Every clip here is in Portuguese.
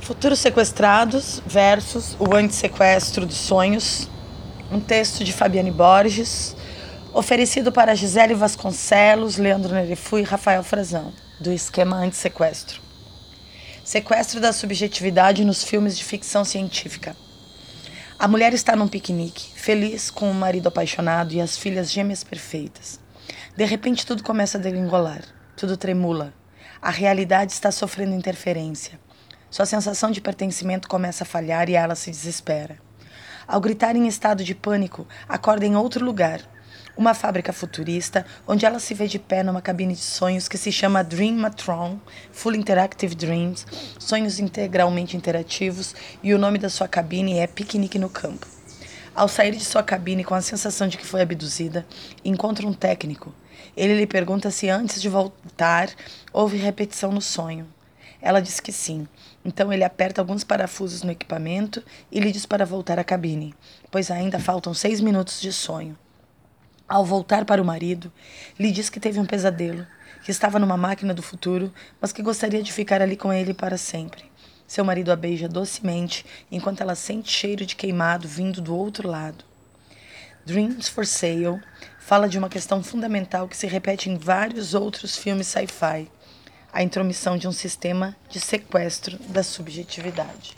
Futuros Sequestrados versus o Antissequestro dos Sonhos, um texto de Fabiane Borges, oferecido para Gisele Vasconcelos, Leandro Nerefu e Rafael Frazão, do esquema Antissequestro. Sequestro da subjetividade nos filmes de ficção científica. A mulher está num piquenique, feliz com o marido apaixonado e as filhas gêmeas perfeitas. De repente tudo começa a degringolar, tudo tremula. A realidade está sofrendo interferência. Sua sensação de pertencimento começa a falhar e ela se desespera. Ao gritar em estado de pânico, acorda em outro lugar, uma fábrica futurista, onde ela se vê de pé numa cabine de sonhos que se chama Dreamatron, Full Interactive Dreams, sonhos integralmente interativos, e o nome da sua cabine é Piquenique no Campo. Ao sair de sua cabine com a sensação de que foi abduzida, encontra um técnico. Ele lhe pergunta se antes de voltar houve repetição no sonho. Ela diz que sim. Então ele aperta alguns parafusos no equipamento e lhe diz para voltar à cabine, pois ainda faltam 6 minutos de sonho. Ao voltar para o marido, lhe diz que teve um pesadelo, que estava numa máquina do futuro, mas que gostaria de ficar ali com ele para sempre. Seu marido a beija docemente, enquanto ela sente cheiro de queimado vindo do outro lado. Dreams for Sale fala de uma questão fundamental que se repete em vários outros filmes sci-fi: a intromissão de um sistema de sequestro da subjetividade.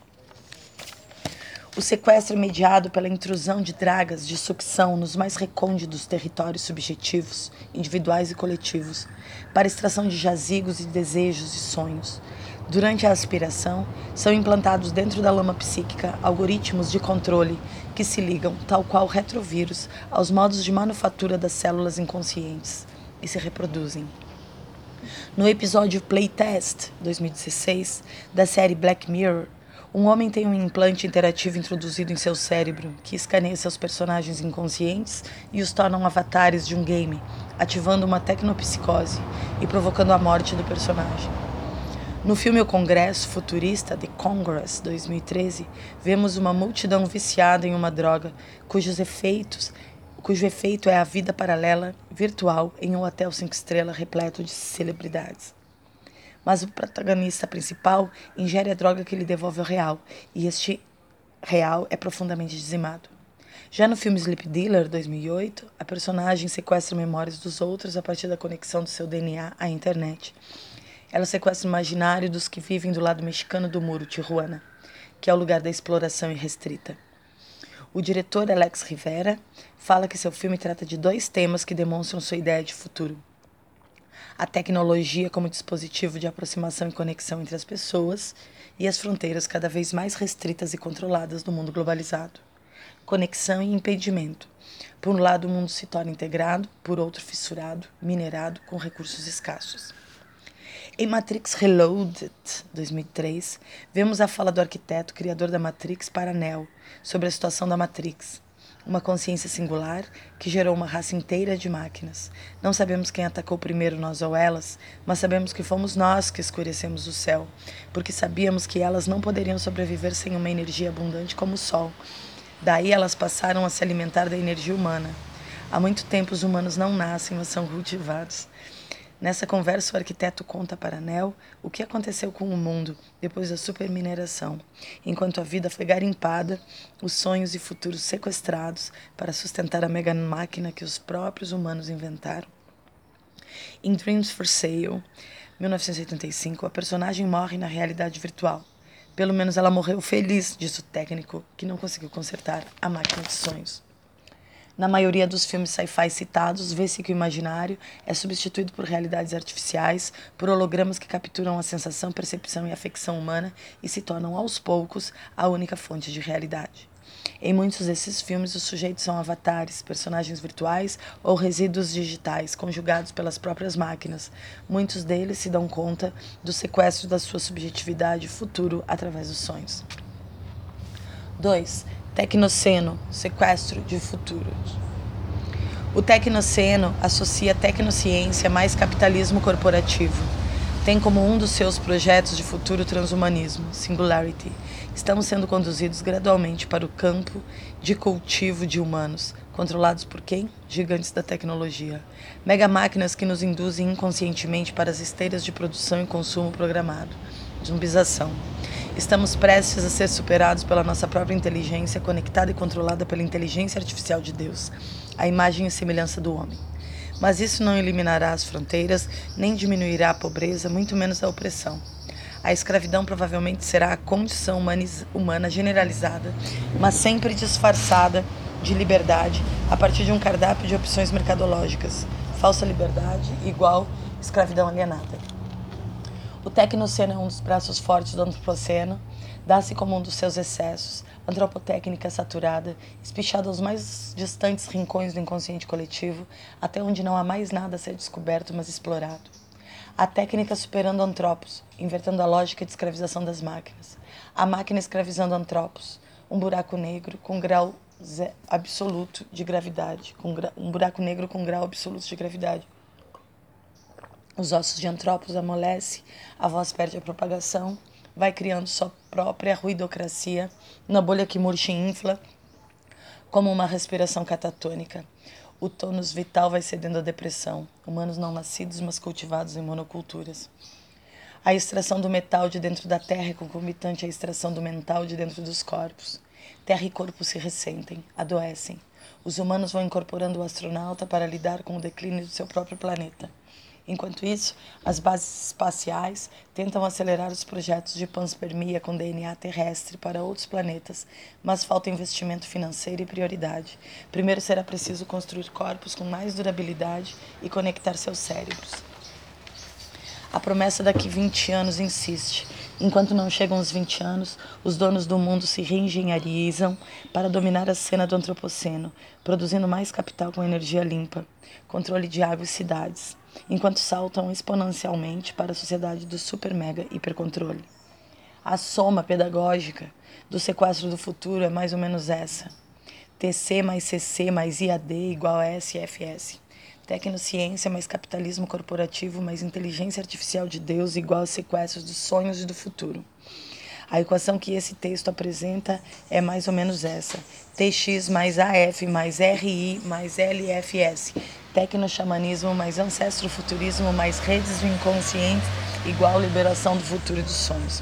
O sequestro é mediado pela intrusão de dragas de sucção nos mais recônditos territórios subjetivos, individuais e coletivos, para extração de jazigos e desejos e sonhos. Durante a aspiração, são implantados dentro da lama psíquica algoritmos de controle que se ligam, tal qual retrovírus, aos modos de manufatura das células inconscientes e se reproduzem. No episódio Playtest, 2016, da série Black Mirror, um homem tem um implante interativo introduzido em seu cérebro que escaneia seus personagens inconscientes e os torna avatares de um game, ativando uma tecnopsicose e provocando a morte do personagem. No filme O Congresso Futurista, The Congress, 2013, vemos uma multidão viciada em uma droga cujo efeito é a vida paralela virtual em um hotel 5 estrelas repleto de celebridades. Mas o protagonista principal ingere a droga que lhe devolve o real, e este real é profundamente dizimado. Já no filme Sleep Dealer, 2008, a personagem sequestra memórias dos outros a partir da conexão do seu DNA à internet. Ela sequestra o imaginário dos que vivem do lado mexicano do muro, Tijuana, que é o lugar da exploração irrestrita. O diretor Alex Rivera fala que seu filme trata de 2 temas que demonstram sua ideia de futuro: a tecnologia como dispositivo de aproximação e conexão entre as pessoas e as fronteiras cada vez mais restritas e controladas do mundo globalizado. Conexão e impedimento. Por um lado, o mundo se torna integrado, por outro, fissurado, minerado, com recursos escassos. Em Matrix Reloaded, 2003, vemos a fala do arquiteto criador da Matrix para Neo sobre a situação da Matrix, uma consciência singular que gerou uma raça inteira de máquinas. Não sabemos quem atacou primeiro, nós ou elas, mas sabemos que fomos nós que escurecemos o céu, porque sabíamos que elas não poderiam sobreviver sem uma energia abundante como o Sol. Daí elas passaram a se alimentar da energia humana. Há muito tempo os humanos não nascem, mas são cultivados. Nessa conversa, o arquiteto conta para Neo o que aconteceu com o mundo depois da supermineração, enquanto a vida foi garimpada, os sonhos e futuros sequestrados para sustentar a mega máquina que os próprios humanos inventaram. Em Dreams for Sale, 1985, a personagem morre na realidade virtual. Pelo menos ela morreu feliz, disse o técnico, que não conseguiu consertar a máquina de sonhos. Na maioria dos filmes sci-fi citados, vê-se que o imaginário é substituído por realidades artificiais, por hologramas que capturam a sensação, percepção e afecção humana e se tornam, aos poucos, a única fonte de realidade. Em muitos desses filmes, os sujeitos são avatares, personagens virtuais ou resíduos digitais, conjugados pelas próprias máquinas. Muitos deles se dão conta do sequestro da sua subjetividade futuro através dos sonhos. 2. Tecnoceno, sequestro de futuro. O tecnoceno associa tecnociência mais capitalismo corporativo. Tem como um dos seus projetos de futuro o transhumanismo, Singularity. Estamos sendo conduzidos gradualmente para o campo de cultivo de humanos, controlados por quem? Gigantes da tecnologia. Mega máquinas que nos induzem inconscientemente para as esteiras de produção e consumo programado. Zumbização. Estamos prestes a ser superados pela nossa própria inteligência, conectada e controlada pela inteligência artificial de Deus, a imagem e semelhança do homem. Mas isso não eliminará as fronteiras, nem diminuirá a pobreza, muito menos a opressão. A escravidão provavelmente será a condição humana generalizada, mas sempre disfarçada de liberdade, a partir de um cardápio de opções mercadológicas. Falsa liberdade igual escravidão alienada. O tecnoceno é um dos braços fortes do antropoceno, dá-se como um dos seus excessos, antropotécnica saturada, espichada aos mais distantes rincões do inconsciente coletivo, até onde não há mais nada a ser descoberto, mas explorado. A técnica superando antropos, invertendo a lógica de escravização das máquinas. A máquina escravizando antropos, um buraco negro com grau absoluto de gravidade, um buraco negro com grau absoluto de gravidade. Os ossos de antropos amolecem, a voz perde a propagação, vai criando sua própria ruidocracia, na bolha que murcha e infla, como uma respiração catatônica. O tônus vital vai cedendo à depressão, humanos não nascidos, mas cultivados em monoculturas. A extração do metal de dentro da terra é concomitante à extração do mental de dentro dos corpos. Terra e corpo se ressentem, adoecem. Os humanos vão incorporando o astronauta para lidar com o declínio do seu próprio planeta. Enquanto isso, as bases espaciais tentam acelerar os projetos de panspermia com DNA terrestre para outros planetas, mas falta investimento financeiro e prioridade. Primeiro será preciso construir corpos com mais durabilidade e conectar seus cérebros. A promessa daqui 20 anos insiste. Enquanto não chegam os 20 anos, os donos do mundo se reengenharizam para dominar a cena do antropoceno, produzindo mais capital com energia limpa, controle de água e cidades, enquanto saltam exponencialmente para a sociedade do super mega hipercontrole. A soma pedagógica do sequestro do futuro é mais ou menos essa. TC mais CC mais IAD igual a SFS. Tecnociência mais capitalismo corporativo mais inteligência artificial de Deus igual a sequestros dos sonhos e do futuro. A equação que esse texto apresenta é mais ou menos essa. TX mais AF mais RI mais LFS. Tecnoxamanismo mais ancestrofuturismo mais redes do inconsciente igual liberação do futuro e dos sonhos.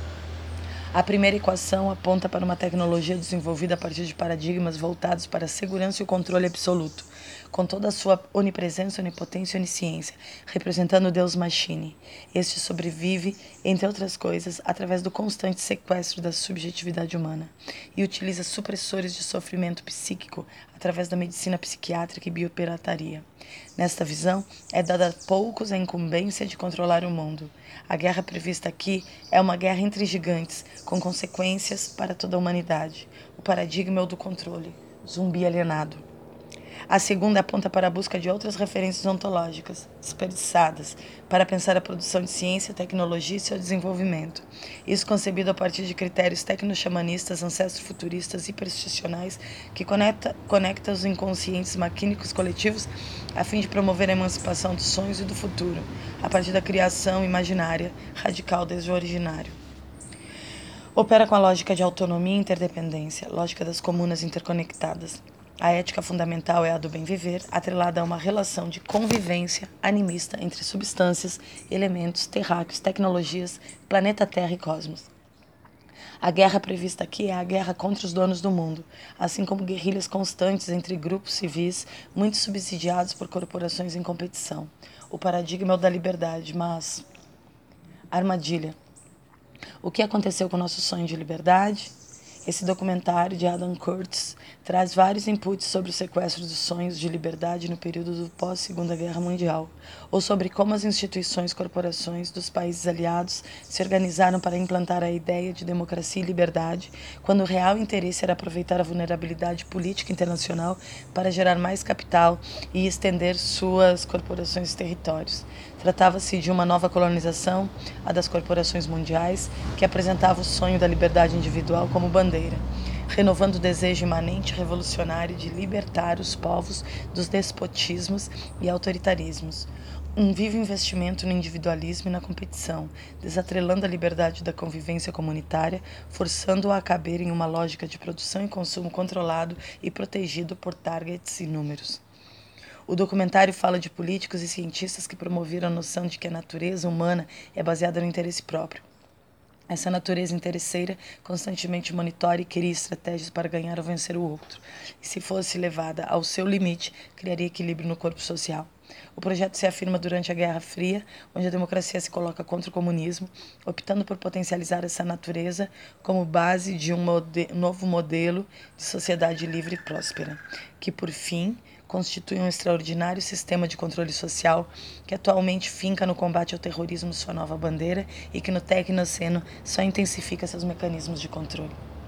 A primeira equação aponta para uma tecnologia desenvolvida a partir de paradigmas voltados para a segurança e o controle absoluto, com toda a sua onipresença, onipotência e onisciência, representando o Deus Machine. Este sobrevive, entre outras coisas, através do constante sequestro da subjetividade humana e utiliza supressores de sofrimento psíquico através da medicina psiquiátrica e biopirataria. Nesta visão, é dada a poucos a incumbência de controlar o mundo. A guerra prevista aqui é uma guerra entre gigantes, com consequências para toda a humanidade. O paradigma é o do controle, zumbi alienado. A segunda aponta para a busca de outras referências ontológicas, desperdiçadas, para pensar a produção de ciência, tecnologia e seu desenvolvimento. Isso concebido a partir de critérios tecnoxamanistas, ancestro-futuristas e supersticionais que conecta os inconscientes maquínicos coletivos a fim de promover a emancipação dos sonhos e do futuro, a partir da criação imaginária, radical desde o originário. Opera com a lógica de autonomia e interdependência, lógica das comunas interconectadas. A ética fundamental é a do bem viver, atrelada a uma relação de convivência animista entre substâncias, elementos, terráqueos, tecnologias, planeta Terra e cosmos. A guerra prevista aqui é a guerra contra os donos do mundo, assim como guerrilhas constantes entre grupos civis, muito subsidiados por corporações em competição. O paradigma é o da liberdade, mas... Armadilha. O que aconteceu com o nosso sonho de liberdade? Esse documentário de Adam Curtis traz vários inputs sobre o sequestro dos sonhos de liberdade no período do pós-Segunda Guerra Mundial, ou sobre como as instituições e corporações dos países aliados se organizaram para implantar a ideia de democracia e liberdade, quando o real interesse era aproveitar a vulnerabilidade política internacional para gerar mais capital e estender suas corporações e territórios. Tratava-se de uma nova colonização, a das corporações mundiais, que apresentava o sonho da liberdade individual como bandeira, renovando o desejo imanente revolucionário de libertar os povos dos despotismos e autoritarismos. Um vivo investimento no individualismo e na competição, desatrelando a liberdade da convivência comunitária, forçando-a a caber em uma lógica de produção e consumo controlado e protegido por targets e números. O documentário fala de políticos e cientistas que promoveram a noção de que a natureza humana é baseada no interesse próprio. Essa natureza interesseira constantemente monitora e cria estratégias para ganhar ou vencer o outro. E se fosse levada ao seu limite, criaria equilíbrio no corpo social. O projeto se afirma durante a Guerra Fria, onde a democracia se coloca contra o comunismo, optando por potencializar essa natureza como base de um novo modelo de sociedade livre e próspera, que, por fim, constitui um extraordinário sistema de controle social que atualmente finca no combate ao terrorismo sua nova bandeira e que no Tecnoceno só intensifica seus mecanismos de controle.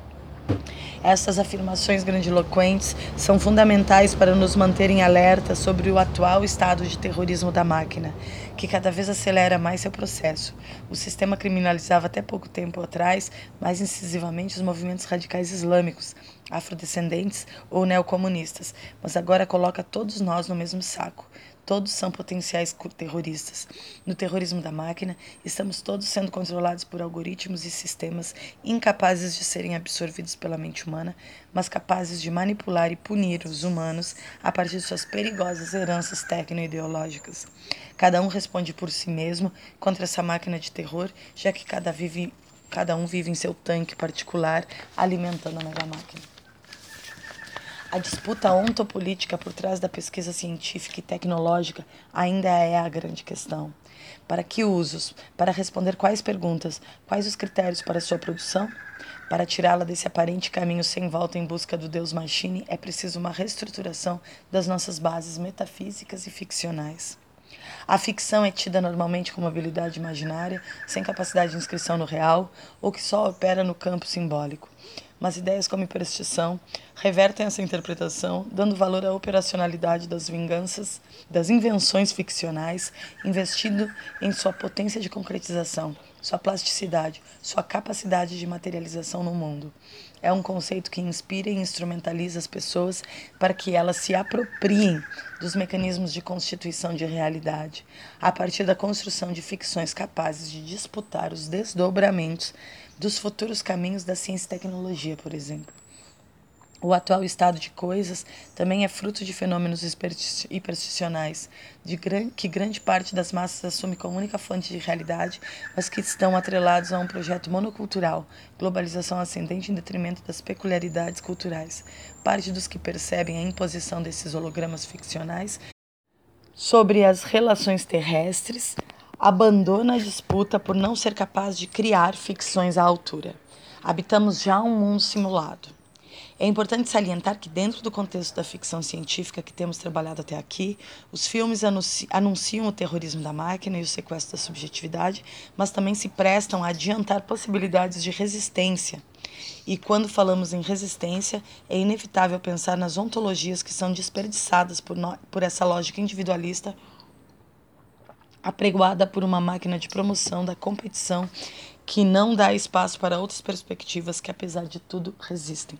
Essas afirmações grandiloquentes são fundamentais para nos manterem alerta sobre o atual estado de terrorismo da máquina, que cada vez acelera mais seu processo. O sistema criminalizava até pouco tempo atrás mais incisivamente os movimentos radicais islâmicos, afrodescendentes ou neocomunistas, mas agora coloca todos nós no mesmo saco. Todos são potenciais terroristas. No terrorismo da máquina, estamos todos sendo controlados por algoritmos e sistemas incapazes de serem absorvidos pela mente humana, mas capazes de manipular e punir os humanos a partir de suas perigosas heranças tecno-ideológicas. Cada um responde por si mesmo contra essa máquina de terror, já que cada um vive em seu tanque particular, alimentando a mega máquina. A disputa ontopolítica por trás da pesquisa científica e tecnológica ainda é a grande questão. Para que usos? Para responder quais perguntas? Quais os critérios para sua produção? Para tirá-la desse aparente caminho sem volta em busca do Deus Machine, é preciso uma reestruturação das nossas bases metafísicas e ficcionais. A ficção é tida normalmente como habilidade imaginária, sem capacidade de inscrição no real, ou que só opera no campo simbólico. Mas ideias como hiperstição revertem essa interpretação, dando valor à operacionalidade das invenções ficcionais, investindo em sua potência de concretização, sua plasticidade, sua capacidade de materialização no mundo. É um conceito que inspira e instrumentaliza as pessoas para que elas se apropriem dos mecanismos de constituição de realidade, a partir da construção de ficções capazes de disputar os desdobramentos dos futuros caminhos da ciência e tecnologia, por exemplo. O atual estado de coisas também é fruto de fenômenos hipersticionais, que grande parte das massas assume como única fonte de realidade, mas que estão atrelados a um projeto monocultural, globalização ascendente em detrimento das peculiaridades culturais. Parte dos que percebem a imposição desses hologramas ficcionais sobre as relações terrestres abandona a disputa por não ser capaz de criar ficções à altura. Habitamos já um mundo simulado. É importante salientar que, dentro do contexto da ficção científica que temos trabalhado até aqui, os filmes anunciam o terrorismo da máquina e o sequestro da subjetividade, mas também se prestam a adiantar possibilidades de resistência. E quando falamos em resistência, é inevitável pensar nas ontologias que são desperdiçadas por essa lógica individualista apregoada por uma máquina de promoção da competição que não dá espaço para outras perspectivas que, apesar de tudo, resistem.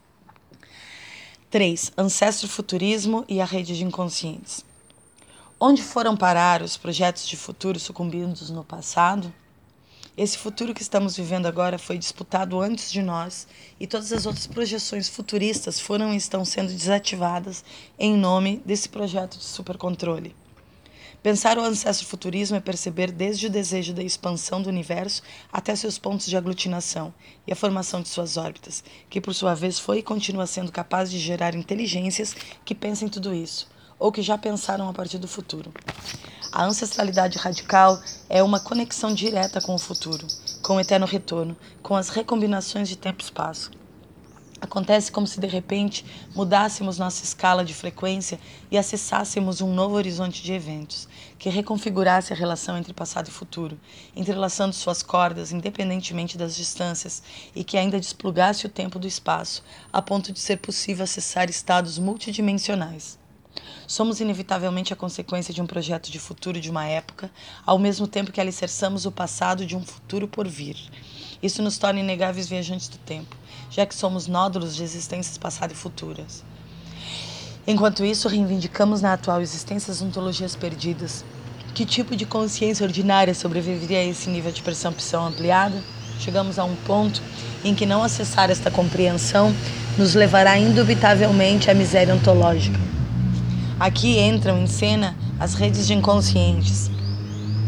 3. Ancestro-futurismo e a rede de inconscientes. Onde foram parar os projetos de futuro sucumbidos no passado? Esse futuro que estamos vivendo agora foi disputado antes de nós e todas as outras projeções futuristas foram e estão sendo desativadas em nome desse projeto de supercontrole. Pensar o ancestro-futurismo é perceber desde o desejo da expansão do universo até seus pontos de aglutinação e a formação de suas órbitas, que por sua vez foi e continua sendo capaz de gerar inteligências que pensem tudo isso, ou que já pensaram a partir do futuro. A ancestralidade radical é uma conexão direta com o futuro, com o eterno retorno, com as recombinações de tempo e espaço. Acontece como se de repente mudássemos nossa escala de frequência e acessássemos um novo horizonte de eventos, que reconfigurasse a relação entre passado e futuro, entrelaçando suas cordas independentemente das distâncias e que ainda desplugasse o tempo do espaço, a ponto de ser possível acessar estados multidimensionais. Somos inevitavelmente a consequência de um projeto de futuro de uma época, ao mesmo tempo que alicerçamos o passado de um futuro por vir. Isso nos torna inegáveis viajantes do tempo, já que somos nódulos de existências passadas e futuras. Enquanto isso, reivindicamos na atual existência as ontologias perdidas. Que tipo de consciência ordinária sobreviveria a esse nível de percepção ampliada? Chegamos a um ponto em que não acessar esta compreensão nos levará indubitavelmente à miséria ontológica. Aqui entram em cena as redes de inconscientes.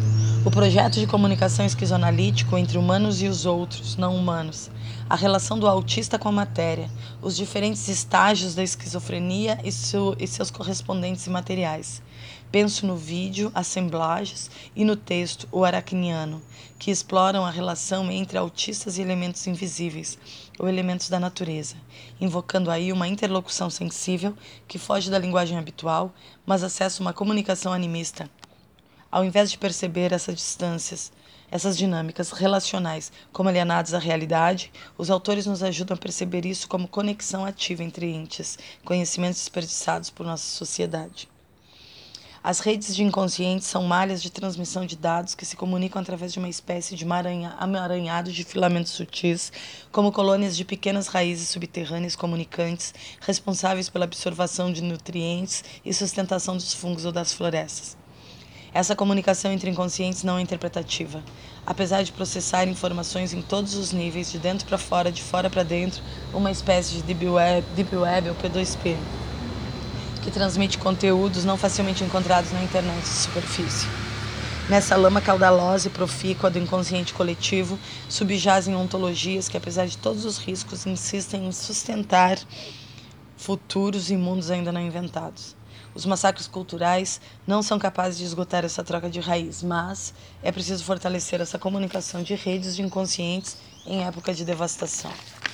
O projeto de comunicação esquizoanalítico entre humanos e os outros, não humanos. A relação do autista com a matéria, os diferentes estágios da esquizofrenia e seus correspondentes imateriais. Penso no vídeo, assemblagens, e no texto, o aracniano, que exploram a relação entre autistas e elementos invisíveis, ou elementos da natureza, invocando aí uma interlocução sensível que foge da linguagem habitual, mas acessa uma comunicação animista. Ao invés de perceber essas distâncias, essas dinâmicas relacionais como alienadas à realidade, os autores nos ajudam a perceber isso como conexão ativa entre entes, conhecimentos desperdiçados por nossa sociedade. As redes de inconscientes são malhas de transmissão de dados que se comunicam através de uma espécie de amaranhado de filamentos sutis, como colônias de pequenas raízes subterrâneas comunicantes, responsáveis pela absorção de nutrientes e sustentação dos fungos ou das florestas. Essa comunicação entre inconscientes não é interpretativa. Apesar de processar informações em todos os níveis, de dentro para fora, de fora para dentro, uma espécie de Deep Web ou P2P, que transmite conteúdos não facilmente encontrados na internet de superfície. Nessa lama caudalosa e profícua do inconsciente coletivo, subjazem ontologias que, apesar de todos os riscos, insistem em sustentar futuros e mundos ainda não inventados. Os massacres culturais não são capazes de esgotar essa troca de raiz, mas é preciso fortalecer essa comunicação de redes de inconscientes em época de devastação.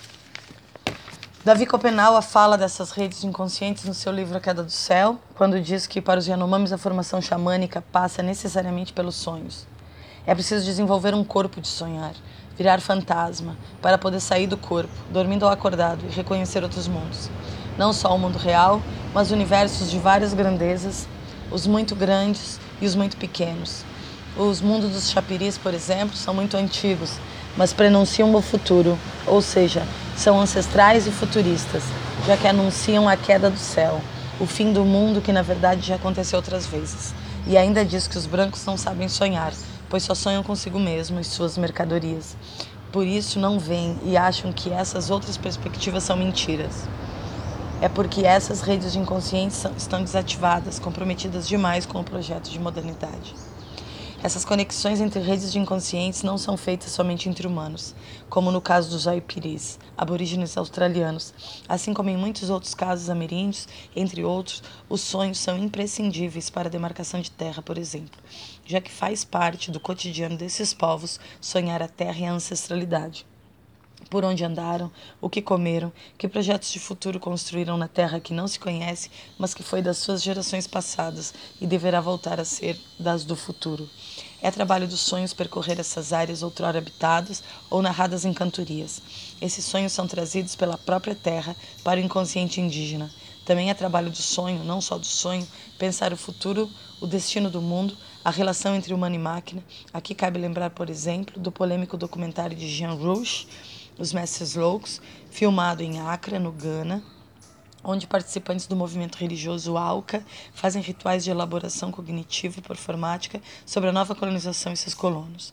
Davi Copenaua fala dessas redes de inconscientes no seu livro A Queda do Céu, quando diz que para os Yanomamis a formação xamânica passa necessariamente pelos sonhos. É preciso desenvolver um corpo de sonhar, virar fantasma, para poder sair do corpo, dormindo ou acordado, e reconhecer outros mundos. Não só o mundo real, mas universos de várias grandezas, os muito grandes e os muito pequenos. Os mundos dos chapiris, por exemplo, são muito antigos, mas prenunciam o futuro, ou seja, são ancestrais e futuristas, já que anunciam a queda do céu, o fim do mundo que na verdade já aconteceu outras vezes. E ainda diz que os brancos não sabem sonhar, pois só sonham consigo mesmo e suas mercadorias. Por isso não veem e acham que essas outras perspectivas são mentiras. É porque essas redes de inconscientes estão desativadas, comprometidas demais com o projeto de modernidade. Essas conexões entre redes de inconscientes não são feitas somente entre humanos, como no caso dos aipiris, aborígenes australianos. Assim como em muitos outros casos ameríndios, entre outros, os sonhos são imprescindíveis para a demarcação de terra, por exemplo, já que faz parte do cotidiano desses povos sonhar a terra e a ancestralidade. Por onde andaram, o que comeram, que projetos de futuro construíram na terra que não se conhece, mas que foi das suas gerações passadas e deverá voltar a ser das do futuro. É trabalho dos sonhos percorrer essas áreas outrora habitadas ou narradas em cantorias. Esses sonhos são trazidos pela própria terra para o inconsciente indígena. Também é trabalho do sonho, não só do sonho, pensar o futuro, o destino do mundo, a relação entre humano e máquina. Aqui cabe lembrar, por exemplo, do polêmico documentário de Jean Rouch, Os Mestres Loucos, filmado em Accra, no Ghana, onde participantes do movimento religioso Auca fazem rituais de elaboração cognitiva e performática sobre a nova colonização e seus colonos,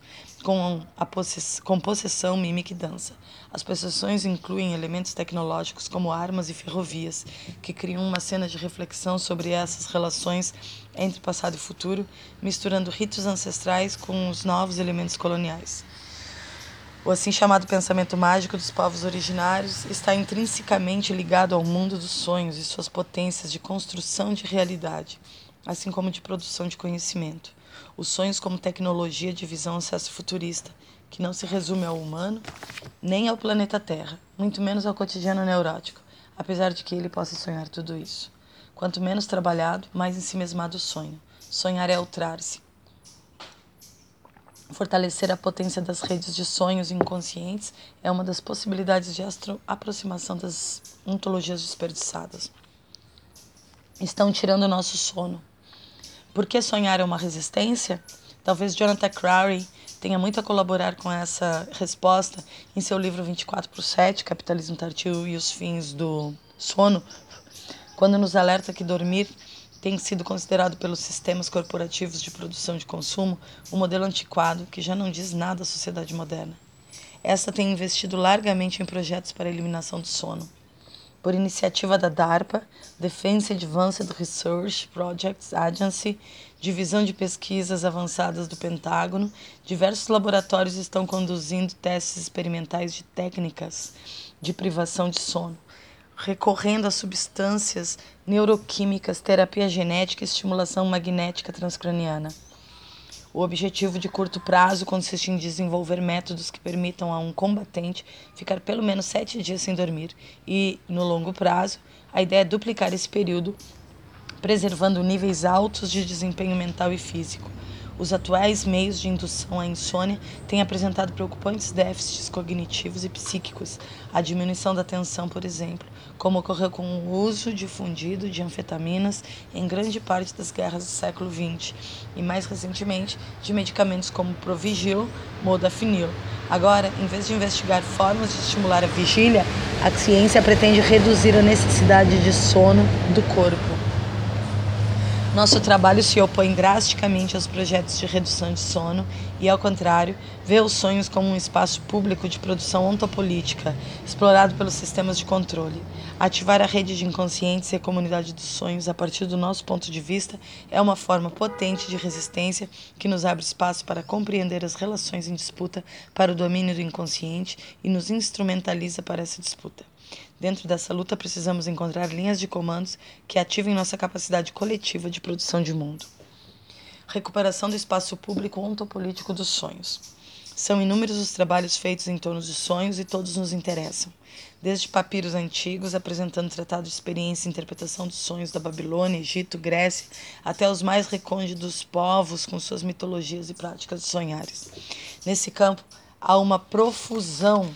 com possessão, mímica e dança. As possessões incluem elementos tecnológicos como armas e ferrovias, que criam uma cena de reflexão sobre essas relações entre passado e futuro, misturando ritos ancestrais com os novos elementos coloniais. O assim chamado pensamento mágico dos povos originários está intrinsecamente ligado ao mundo dos sonhos e suas potências de construção de realidade, assim como de produção de conhecimento. Os sonhos como tecnologia de visão acesso futurista, que não se resume ao humano, nem ao planeta Terra, muito menos ao cotidiano neurótico, apesar de que ele possa sonhar tudo isso. Quanto menos trabalhado, mais ensimesmado o sonho. Sonhar é outrar-se. Fortalecer a potência das redes de sonhos inconscientes é uma das possibilidades de aproximação das ontologias desperdiçadas. Estão tirando o nosso sono. Por que sonhar é uma resistência? Talvez Jonathan Crowley tenha muito a colaborar com essa resposta em seu livro 24/7, Capitalismo Tardio e os Fins do Sono, quando nos alerta que dormir tem sido considerado pelos sistemas corporativos de produção de consumo um modelo antiquado que já não diz nada à sociedade moderna. Esta tem investido largamente em projetos para a eliminação do sono. por iniciativa da DARPA, Defense Advanced Research Projects Agency, Divisão de Pesquisas Avançadas do Pentágono, diversos laboratórios estão conduzindo testes experimentais de técnicas de privação de sono, recorrendo a substâncias neuroquímicas, terapia genética e estimulação magnética transcraniana. O objetivo de curto prazo consiste em desenvolver métodos que permitam a um combatente ficar pelo menos 7 dias sem dormir e, no longo prazo, a ideia é duplicar esse período, preservando níveis altos de desempenho mental e físico. Os atuais meios de indução à insônia têm apresentado preocupantes déficits cognitivos e psíquicos, a diminuição da atenção, por exemplo, como ocorreu com o uso difundido de anfetaminas em grande parte das guerras do século XX, e mais recentemente de medicamentos como Provigil, Modafinil. Agora, em vez de investigar formas de estimular a vigília, a ciência pretende reduzir a necessidade de sono do corpo. Nosso trabalho se opõe drasticamente aos projetos de redução de sono e, ao contrário, vê os sonhos como um espaço público de produção ontopolítica, explorado pelos sistemas de controle. Ativar a rede de inconscientes e a comunidade dos sonhos, a partir do nosso ponto de vista, é uma forma potente de resistência que nos abre espaço para compreender as relações em disputa para o domínio do inconsciente e nos instrumentaliza para essa disputa. Dentro dessa luta, precisamos encontrar linhas de comandos que ativem nossa capacidade coletiva de produção de mundo. Recuperação do espaço público ontopolítico dos sonhos. São inúmeros os trabalhos feitos em torno de sonhos e todos nos interessam. Desde papiros antigos, apresentando tratados de experiência e interpretação dos sonhos da Babilônia, Egito, Grécia, até os mais recônditos povos com suas mitologias e práticas sonhares. Nesse campo, há uma profusão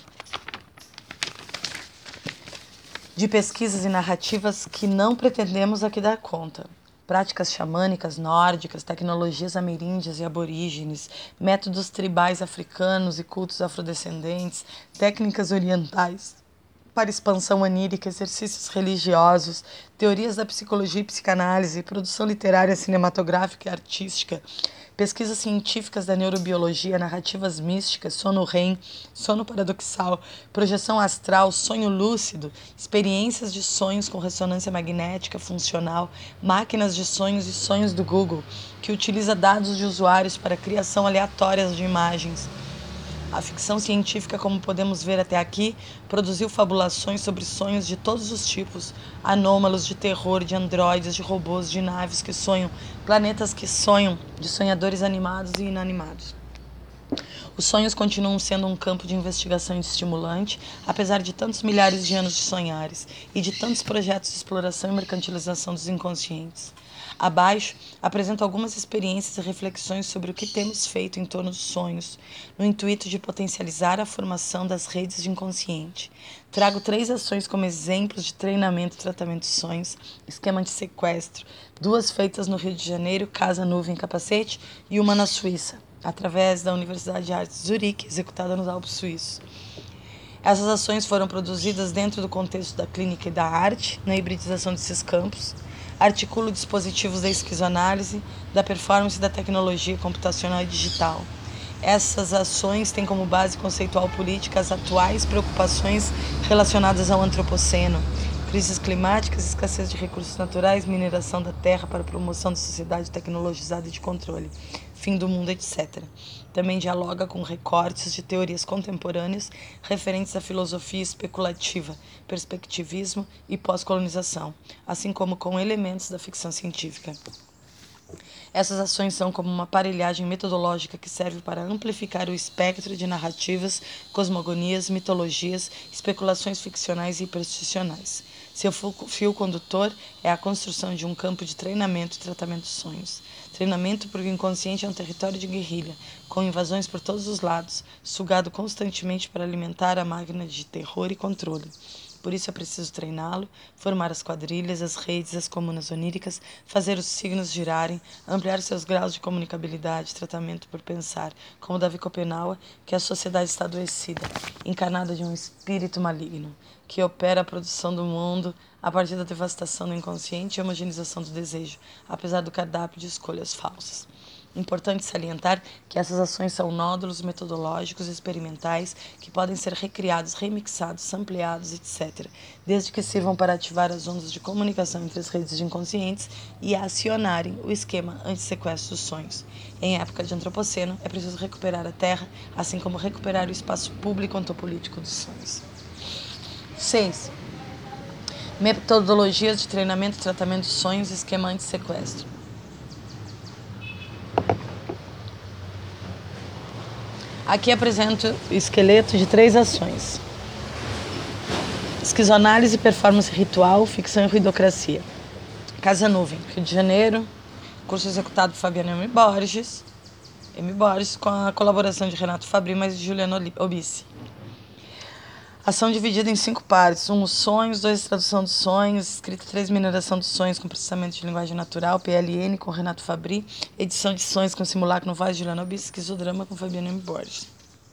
de pesquisas e narrativas que não pretendemos aqui dar conta. Práticas xamânicas nórdicas, tecnologias ameríndias e aborígenes, métodos tribais africanos e cultos afrodescendentes, técnicas orientais para expansão anírica, exercícios religiosos, teorias da psicologia e psicanálise, produção literária, cinematográfica e artística, pesquisas científicas da neurobiologia, narrativas místicas, sono REM, sono paradoxal, projeção astral, sonho lúcido, experiências de sonhos com ressonância magnética funcional, máquinas de sonhos e sonhos do Google, que utiliza dados de usuários para a criação aleatória de imagens. A ficção científica, como podemos ver até aqui, produziu fabulações sobre sonhos de todos os tipos, anômalos, de terror, de androides, de robôs, de naves que sonham, planetas que sonham, de sonhadores animados e inanimados. Os sonhos continuam sendo um campo de investigação estimulante, apesar de tantos milhares de anos de sonhares e de tantos projetos de exploração e mercantilização dos inconscientes. Abaixo, apresento algumas experiências e reflexões sobre o que temos feito em torno dos sonhos, no intuito de potencializar a formação das redes de inconsciente. Trago 3 ações como exemplos de treinamento e tratamento de sonhos, esquema de sequestro, 2 feitas no Rio de Janeiro, Casa Nuvem Capacete, e uma na Suíça, através da Universidade de Artes de Zurique, executada nos Alpes Suíços. Essas ações foram produzidas dentro do contexto da clínica e da arte, na hibridização desses campos. Articulo dispositivos da esquizoanálise, da performance e da tecnologia computacional e digital. Essas ações têm como base conceitual política as atuais preocupações relacionadas ao antropoceno, crises climáticas, escassez de recursos naturais, mineração da terra para promoção da sociedade tecnologizada e de controle, fim do mundo, etc. Também dialoga com recortes de teorias contemporâneas referentes à filosofia especulativa, perspectivismo e pós-colonização, assim como com elementos da ficção científica. Essas ações são como uma aparelhagem metodológica que serve para amplificar o espectro de narrativas, cosmogonias, mitologias, especulações ficcionais e hipersticionais. Seu fio condutor é a construção de um campo de treinamento e tratamento de sonhos. Treinamento porque o inconsciente é um território de guerrilha, com invasões por todos os lados, sugado constantemente para alimentar a máquina de terror e controle. Por isso é preciso treiná-lo, formar as quadrilhas, as redes, as comunas oníricas, fazer os signos girarem, ampliar seus graus de comunicabilidade, tratamento por pensar, como Davi Copenaua, que a sociedade está adoecida, encarnada de um espírito maligno, que opera a produção do mundo a partir da devastação do inconsciente e homogeneização do desejo, apesar do cardápio de escolhas falsas. Importante salientar que essas ações são nódulos metodológicos experimentais que podem ser recriados, remixados, ampliados, etc., desde que sirvam para ativar as ondas de comunicação entre as redes de inconscientes e acionarem o esquema anti-sequestro dos sonhos. Em época de antropoceno, é preciso recuperar a Terra, assim como recuperar o espaço público ontopolítico dos sonhos. 6. Metodologias de treinamento e tratamento de sonhos e esquema anti-sequestro. Aqui apresento o esqueleto de 3 ações: esquizoanálise, performance ritual, ficção e ruidocracia. Casa Nuvem, Rio de Janeiro, curso executado por Fabiana M. Borges, com a colaboração de Renato Fabri e Juliana Obissi. Ação dividida em 5 partes: 1, os sonhos; 2, tradução dos sonhos; escrita 3, mineração dos sonhos com processamento de linguagem natural, PLN, com Renato Fabri; edição de sonhos com simulacro no voz de Juliana Obissi; esquizodrama com Fabiana M. Borges.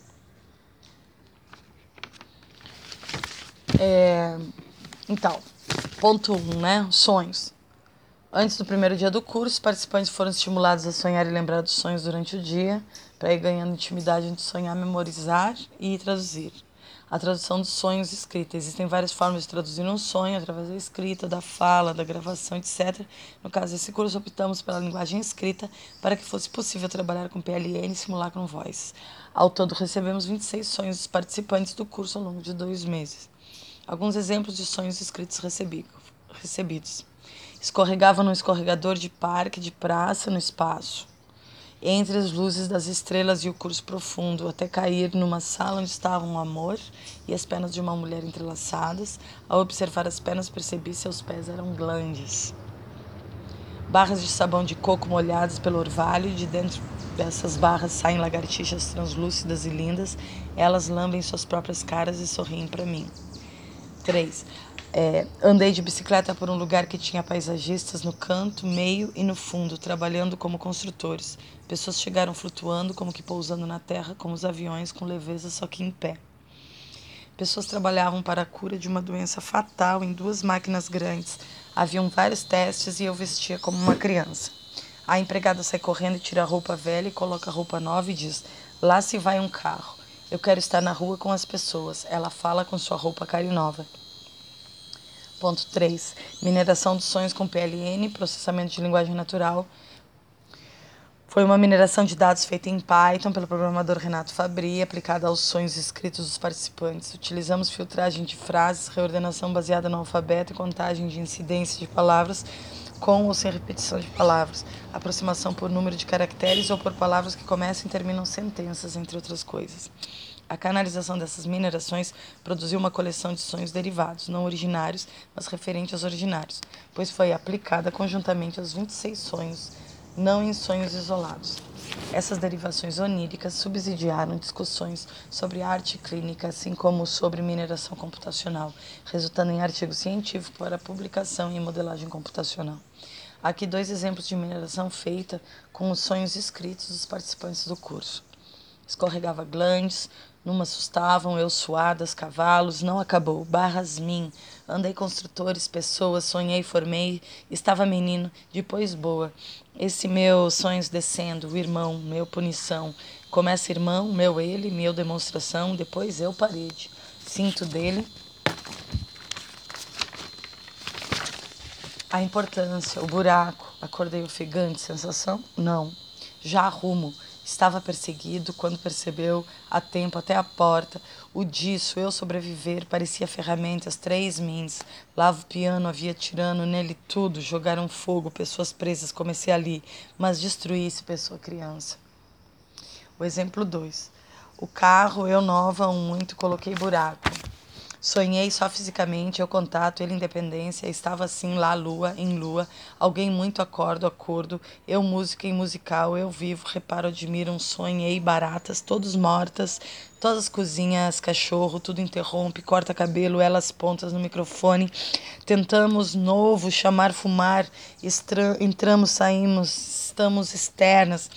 Então, ponto 1, né? Sonhos. Antes do primeiro dia do curso, os participantes foram estimulados a sonhar e lembrar dos sonhos durante o dia, para ir ganhando intimidade entre sonhar, memorizar e traduzir. A tradução dos sonhos escrita. Existem várias formas de traduzir um sonho, através da escrita, da fala, da gravação, etc. No caso desse curso, optamos pela linguagem escrita para que fosse possível trabalhar com PLN e simulacro voice. Ao todo, recebemos 26 sonhos dos participantes do curso ao longo de 2 meses. Alguns exemplos de sonhos escritos recebidos. Escorregava num escorregador de parque, de praça, no espaço, entre as luzes das estrelas e o curso profundo, até cair numa sala onde estavam um amor e as pernas de uma mulher entrelaçadas. Ao observar as pernas, percebi que seus pés eram glandes. Barras de sabão de coco molhadas pelo orvalho, e de dentro dessas barras saem lagartixas translúcidas e lindas. Elas lambem suas próprias caras e sorriem para mim. 3. Andei de bicicleta por um lugar que tinha paisagistas no canto, meio e no fundo, trabalhando como construtores. Pessoas chegaram flutuando, como que pousando na terra, como os aviões, com leveza, só que em pé. Pessoas trabalhavam para a cura de uma doença fatal em 2 máquinas grandes. Haviam vários testes e eu vestia como uma criança. A empregada sai correndo e tira a roupa velha e coloca a roupa nova e diz: lá se vai um carro. Eu quero estar na rua com as pessoas. Ela fala com sua roupa carinova. Ponto 3. Mineração dos sonhos com PLN, processamento de linguagem natural. Foi uma mineração de dados feita em Python pelo programador Renato Fabri, aplicada aos sonhos escritos dos participantes. Utilizamos filtragem de frases, reordenação baseada no alfabeto e contagem de incidência de palavras com ou sem repetição de palavras, aproximação por número de caracteres ou por palavras que começam e terminam sentenças, entre outras coisas. A canalização dessas minerações produziu uma coleção de sonhos derivados, não originários, mas referentes aos originários, pois foi aplicada conjuntamente aos 26 sonhos, não em sonhos isolados. Essas derivações oníricas subsidiaram discussões sobre arte clínica, assim como sobre mineração computacional, resultando em artigo científico para publicação em modelagem computacional. Aqui 2 exemplos de mineração feita com os sonhos escritos dos participantes do curso. Escorregava glandes, numa assustavam, eu suadas, cavalos, não acabou, barras mim, andei construtores, pessoas, sonhei, formei, estava menino, depois boa, esse meu sonhos descendo, o irmão, meu punição, começa irmão, meu ele, meu demonstração, depois eu parede, sinto dele, a importância, o buraco, acordei ofegante, sensação? Não, já arrumo. Estava perseguido quando percebeu, a tempo até a porta, o disso, eu sobreviver, parecia ferramentas, 3 mins. Lavo o piano, havia tirano, nele tudo, jogaram fogo, pessoas presas, comecei ali, mas destruí-se, pessoa criança. O exemplo 2. O carro, eu nova, muito, coloquei buraco. Sonhei só fisicamente, eu contato, ele independência, estava assim lá, lua, em lua, alguém muito acordo, eu música em musical, eu vivo, reparo, admiro, sonhei, baratas, todos mortas, todas as cozinhas, cachorro, tudo interrompe, corta cabelo, elas pontas no microfone, tentamos novo, chamar, fumar, entramos, saímos, estamos externas,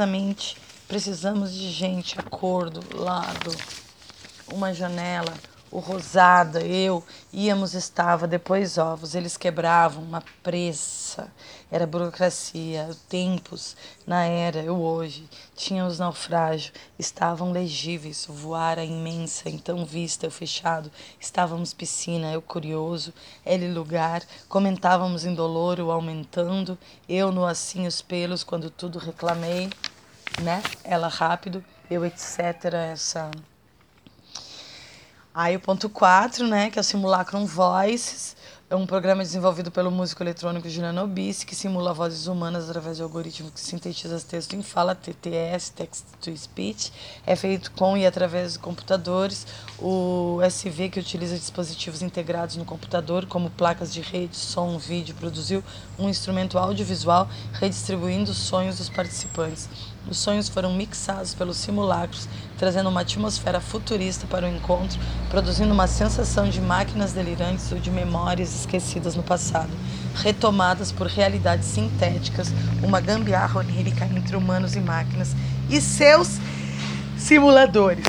precisamos de gente, acordo, lado, uma janela, O Rosada, eu, íamos, estava, depois ovos. Eles quebravam, uma pressa. Era burocracia, tempos, na era, eu hoje. Tinha os naufrágios, estavam legíveis. O voar a imensa, então vista, eu fechado. Estávamos piscina, eu curioso. Ele lugar, comentávamos indolor, o aumentando. Eu no assim os pelos, quando tudo reclamei, né? Ela rápido, eu etc. Essa... Aí o ponto 4, né, que é o Simulacrum Voices, é um programa desenvolvido pelo músico eletrônico Juliano Obissi, que simula vozes humanas através de algoritmo que sintetiza texto em fala, TTS, Text to Speech. É feito com e através de computadores. O SV, que utiliza dispositivos integrados no computador, como placas de rede, som, vídeo, produziu um instrumento audiovisual redistribuindo os sonhos dos participantes. Os sonhos foram mixados pelos simulacros, trazendo uma atmosfera futurista para o encontro, produzindo uma sensação de máquinas delirantes ou de memórias esquecidas no passado, retomadas por realidades sintéticas, uma gambiarra onírica entre humanos e máquinas e seus simuladores.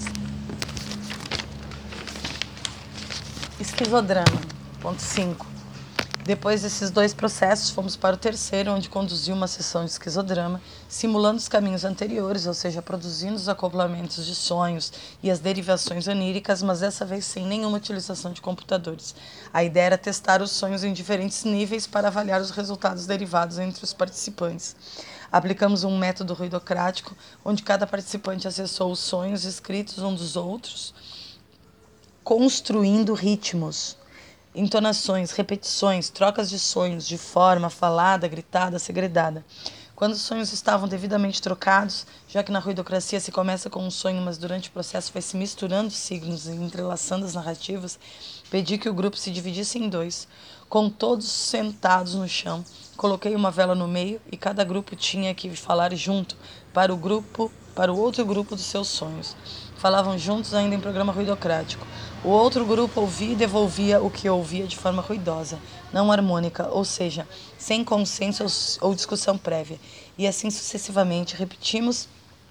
Esquizodrama, ponto 5. Depois desses 2 processos, fomos para o terceiro, onde conduziu uma sessão de esquizodrama, simulando os caminhos anteriores, ou seja, produzindo os acoplamentos de sonhos e as derivações oníricas, mas dessa vez sem nenhuma utilização de computadores. A ideia era testar os sonhos em diferentes níveis para avaliar os resultados derivados entre os participantes. Aplicamos um método ruidocrático, onde cada participante acessou os sonhos escritos um dos outros, construindo ritmos, entonações, repetições, trocas de sonhos, de forma falada, gritada, segredada. Quando os sonhos estavam devidamente trocados, já que na ruidocracia se começa com um sonho, mas durante o processo vai se misturando signos e entrelaçando as narrativas, pedi que o grupo se dividisse em 2. Com todos sentados no chão, coloquei uma vela no meio e cada grupo tinha que falar junto para o outro grupo dos seus sonhos. Falavam juntos ainda em programa ruidocrático. O outro grupo ouvia e devolvia o que ouvia de forma ruidosa, não harmônica, ou seja, sem consenso ou discussão prévia. E assim sucessivamente repetimos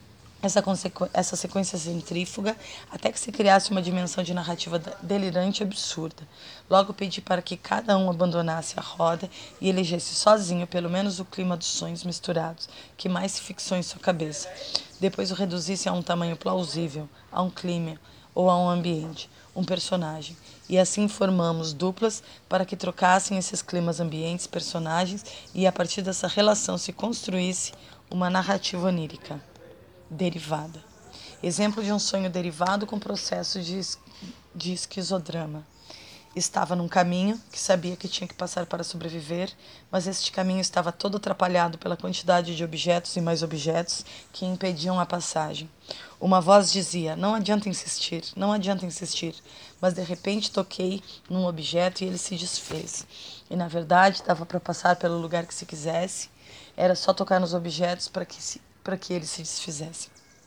essa sequência centrífuga até que se criasse uma dimensão de narrativa delirante e absurda. Logo pedi para que cada um abandonasse a roda e elegesse sozinho pelo menos o clima dos sonhos misturados, que mais se fixou em sua cabeça. Depois o reduzisse a um tamanho plausível, a um clima ou a um ambiente, um personagem. E assim formamos duplas para que trocassem esses climas, ambientes, personagens e a partir dessa relação se construísse uma narrativa onírica derivada. Exemplo de um sonho derivado com processo de esquizodrama. Estava num caminho que sabia que tinha que passar para sobreviver, mas este caminho estava todo atrapalhado pela quantidade de objetos e mais objetos que impediam a passagem. Uma voz dizia, não adianta insistir, não adianta insistir, mas de repente toquei num objeto e ele se desfez. E na verdade dava para passar pelo lugar que se quisesse, era só tocar nos objetos para que eles se desfizessem.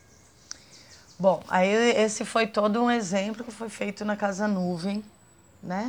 Bom, aí esse foi todo um exemplo que foi feito na Casa Nuvem, né?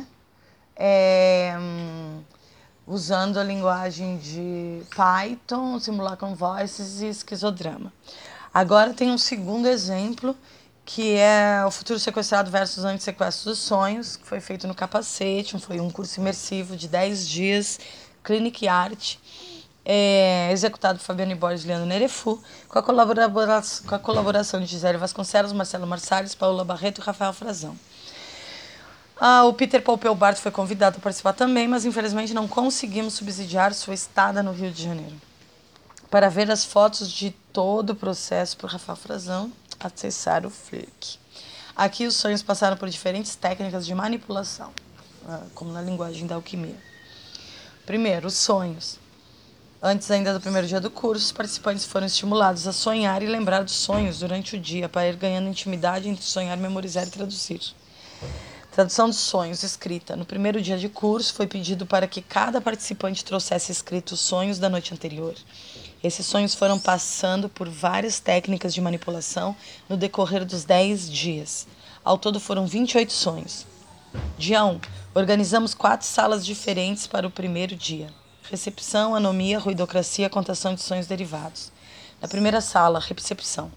Usando a linguagem de Python, Simulacrum Voices e esquizodrama. Agora tem um segundo exemplo, que é o Futuro Sequestrado versus Antissequestro dos Sonhos, que foi feito no Capacete, foi um curso imersivo de 10 dias, Clinic Art, executado por Fabiane Borges e Leandro Nerefu, com a colaboração de Gisele Vasconcelos, Marcelo Marsalles, Paula Barreto e Rafael Frazão. O Peter Pompeu Bart foi convidado a participar também, mas infelizmente não conseguimos subsidiar sua estada no Rio de Janeiro. Para ver as fotos de todo o processo por Rafael Frazão, acessar o Flick. Aqui os sonhos passaram por diferentes técnicas de manipulação, como na linguagem da alquimia. Primeiro, os sonhos. Antes ainda do primeiro dia do curso, os participantes foram estimulados a sonhar e lembrar dos sonhos durante o dia, para ir ganhando intimidade entre sonhar, memorizar e traduzir. Tradução dos sonhos, escrita. No primeiro dia de curso, foi pedido para que cada participante trouxesse escrito os sonhos da noite anterior. Esses sonhos foram passando por várias técnicas de manipulação no decorrer dos 10 dias. Ao todo foram 28 sonhos. Dia 1. Organizamos 4 salas diferentes para o primeiro dia. Recepção, anomia, ruidocracia, contação de sonhos derivados. Na primeira sala, recepção.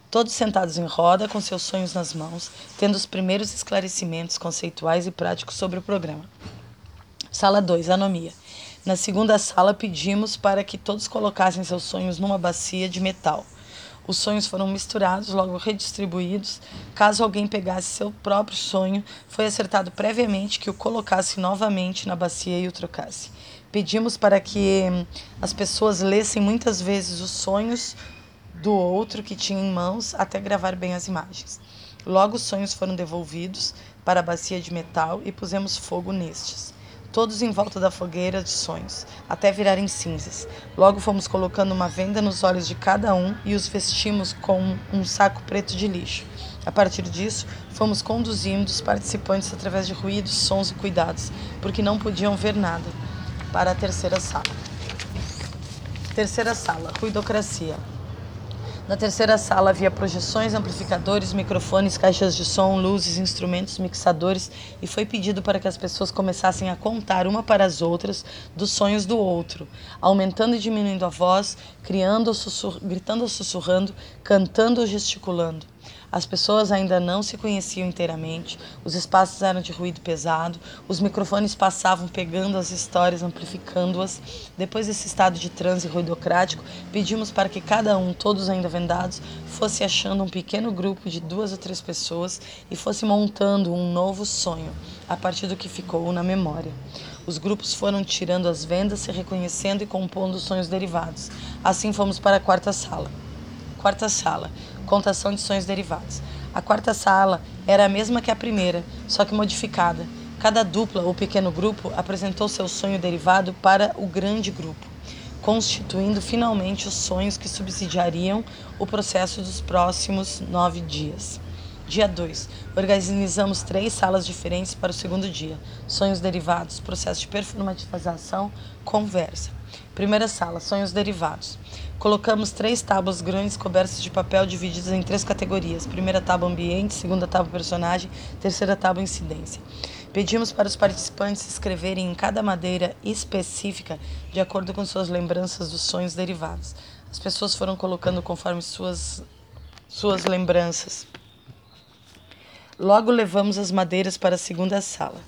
todos sentados em roda, com seus sonhos nas mãos, tendo os primeiros esclarecimentos conceituais e práticos sobre o programa. Sala 2, anomia. Na segunda sala, pedimos para que todos colocassem seus sonhos numa bacia de metal. Os sonhos foram misturados, logo redistribuídos. Caso alguém pegasse seu próprio sonho, foi acertado previamente que o colocasse novamente na bacia e o trocasse. Pedimos para que as pessoas lessem muitas vezes os sonhos do outro que tinha em mãos até gravar bem as imagens. Logo os sonhos foram devolvidos para a bacia de metal e pusemos fogo nestes. Todos em volta da fogueira de sonhos, até virarem cinzas. Logo fomos colocando uma venda nos olhos de cada um e os vestimos com um saco preto de lixo. A partir disso, fomos conduzindo os participantes através de ruídos, sons e cuidados, porque não podiam ver nada, para a terceira sala. Terceira sala, ruidocracia. Na terceira sala havia projeções, amplificadores, microfones, caixas de som, luzes, instrumentos, mixadores, e foi pedido para que as pessoas começassem a contar uma para as outras dos sonhos do outro, aumentando e diminuindo a voz, gritando ou sussurrando, cantando ou gesticulando. As pessoas ainda não se conheciam inteiramente, os espaços eram de ruído pesado, os microfones passavam pegando as histórias, amplificando-as. Depois desse estado de transe ruidocrático, pedimos para que cada um, todos ainda vendados, fosse achando um pequeno grupo de 2 ou 3 pessoas e fosse montando um novo sonho, a partir do que ficou na memória. Os grupos foram tirando as vendas, se reconhecendo e compondo sonhos derivados. Assim fomos para a quarta sala. Quarta sala, contação de sonhos derivados. A quarta sala era a mesma que a primeira, só que modificada. Cada dupla ou pequeno grupo apresentou seu sonho derivado para o grande grupo, constituindo finalmente os sonhos que subsidiariam o processo dos próximos 9 dias. Dia 2. Organizamos 3 salas diferentes para o segundo dia. Sonhos derivados, processo de performatização, conversa. Primeira sala, sonhos derivados. Colocamos 3 tábuas grandes cobertas de papel divididas em 3 categorias. Primeira tábua ambiente, segunda tábua personagem, terceira tábua incidência. Pedimos para os participantes escreverem em cada madeira específica de acordo com suas lembranças dos sonhos derivados. As pessoas foram colocando conforme suas lembranças. Logo levamos as madeiras para a segunda sala.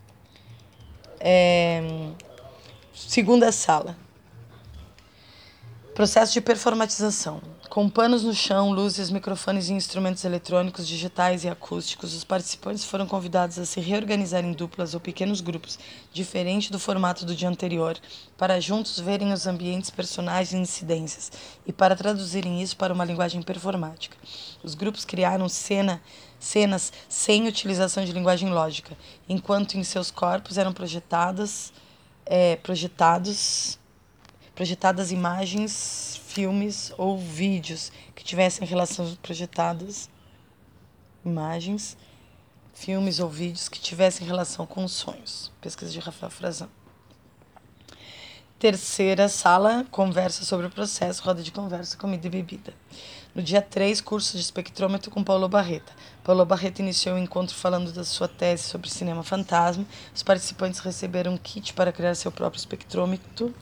Segunda sala. Processo de performatização. Com panos no chão, luzes, microfones e instrumentos eletrônicos, digitais e acústicos, os participantes foram convidados a se reorganizar em duplas ou pequenos grupos, diferente do formato do dia anterior, para juntos verem os ambientes, personagens e incidências, e para traduzirem isso para uma linguagem performática. Os grupos criaram cenas sem utilização de linguagem lógica, enquanto em seus corpos eram projetadas imagens, filmes ou vídeos que tivessem relação com os sonhos. Pesquisa de Rafael Frazão. Terceira sala, conversa sobre o processo, roda de conversa, comida e bebida. No dia 3, curso de espectrômetro com Paulo Barreta. Paulo Barreta iniciou o encontro falando da sua tese sobre cinema fantasma. Os participantes receberam um kit para criar seu próprio espectrômetro.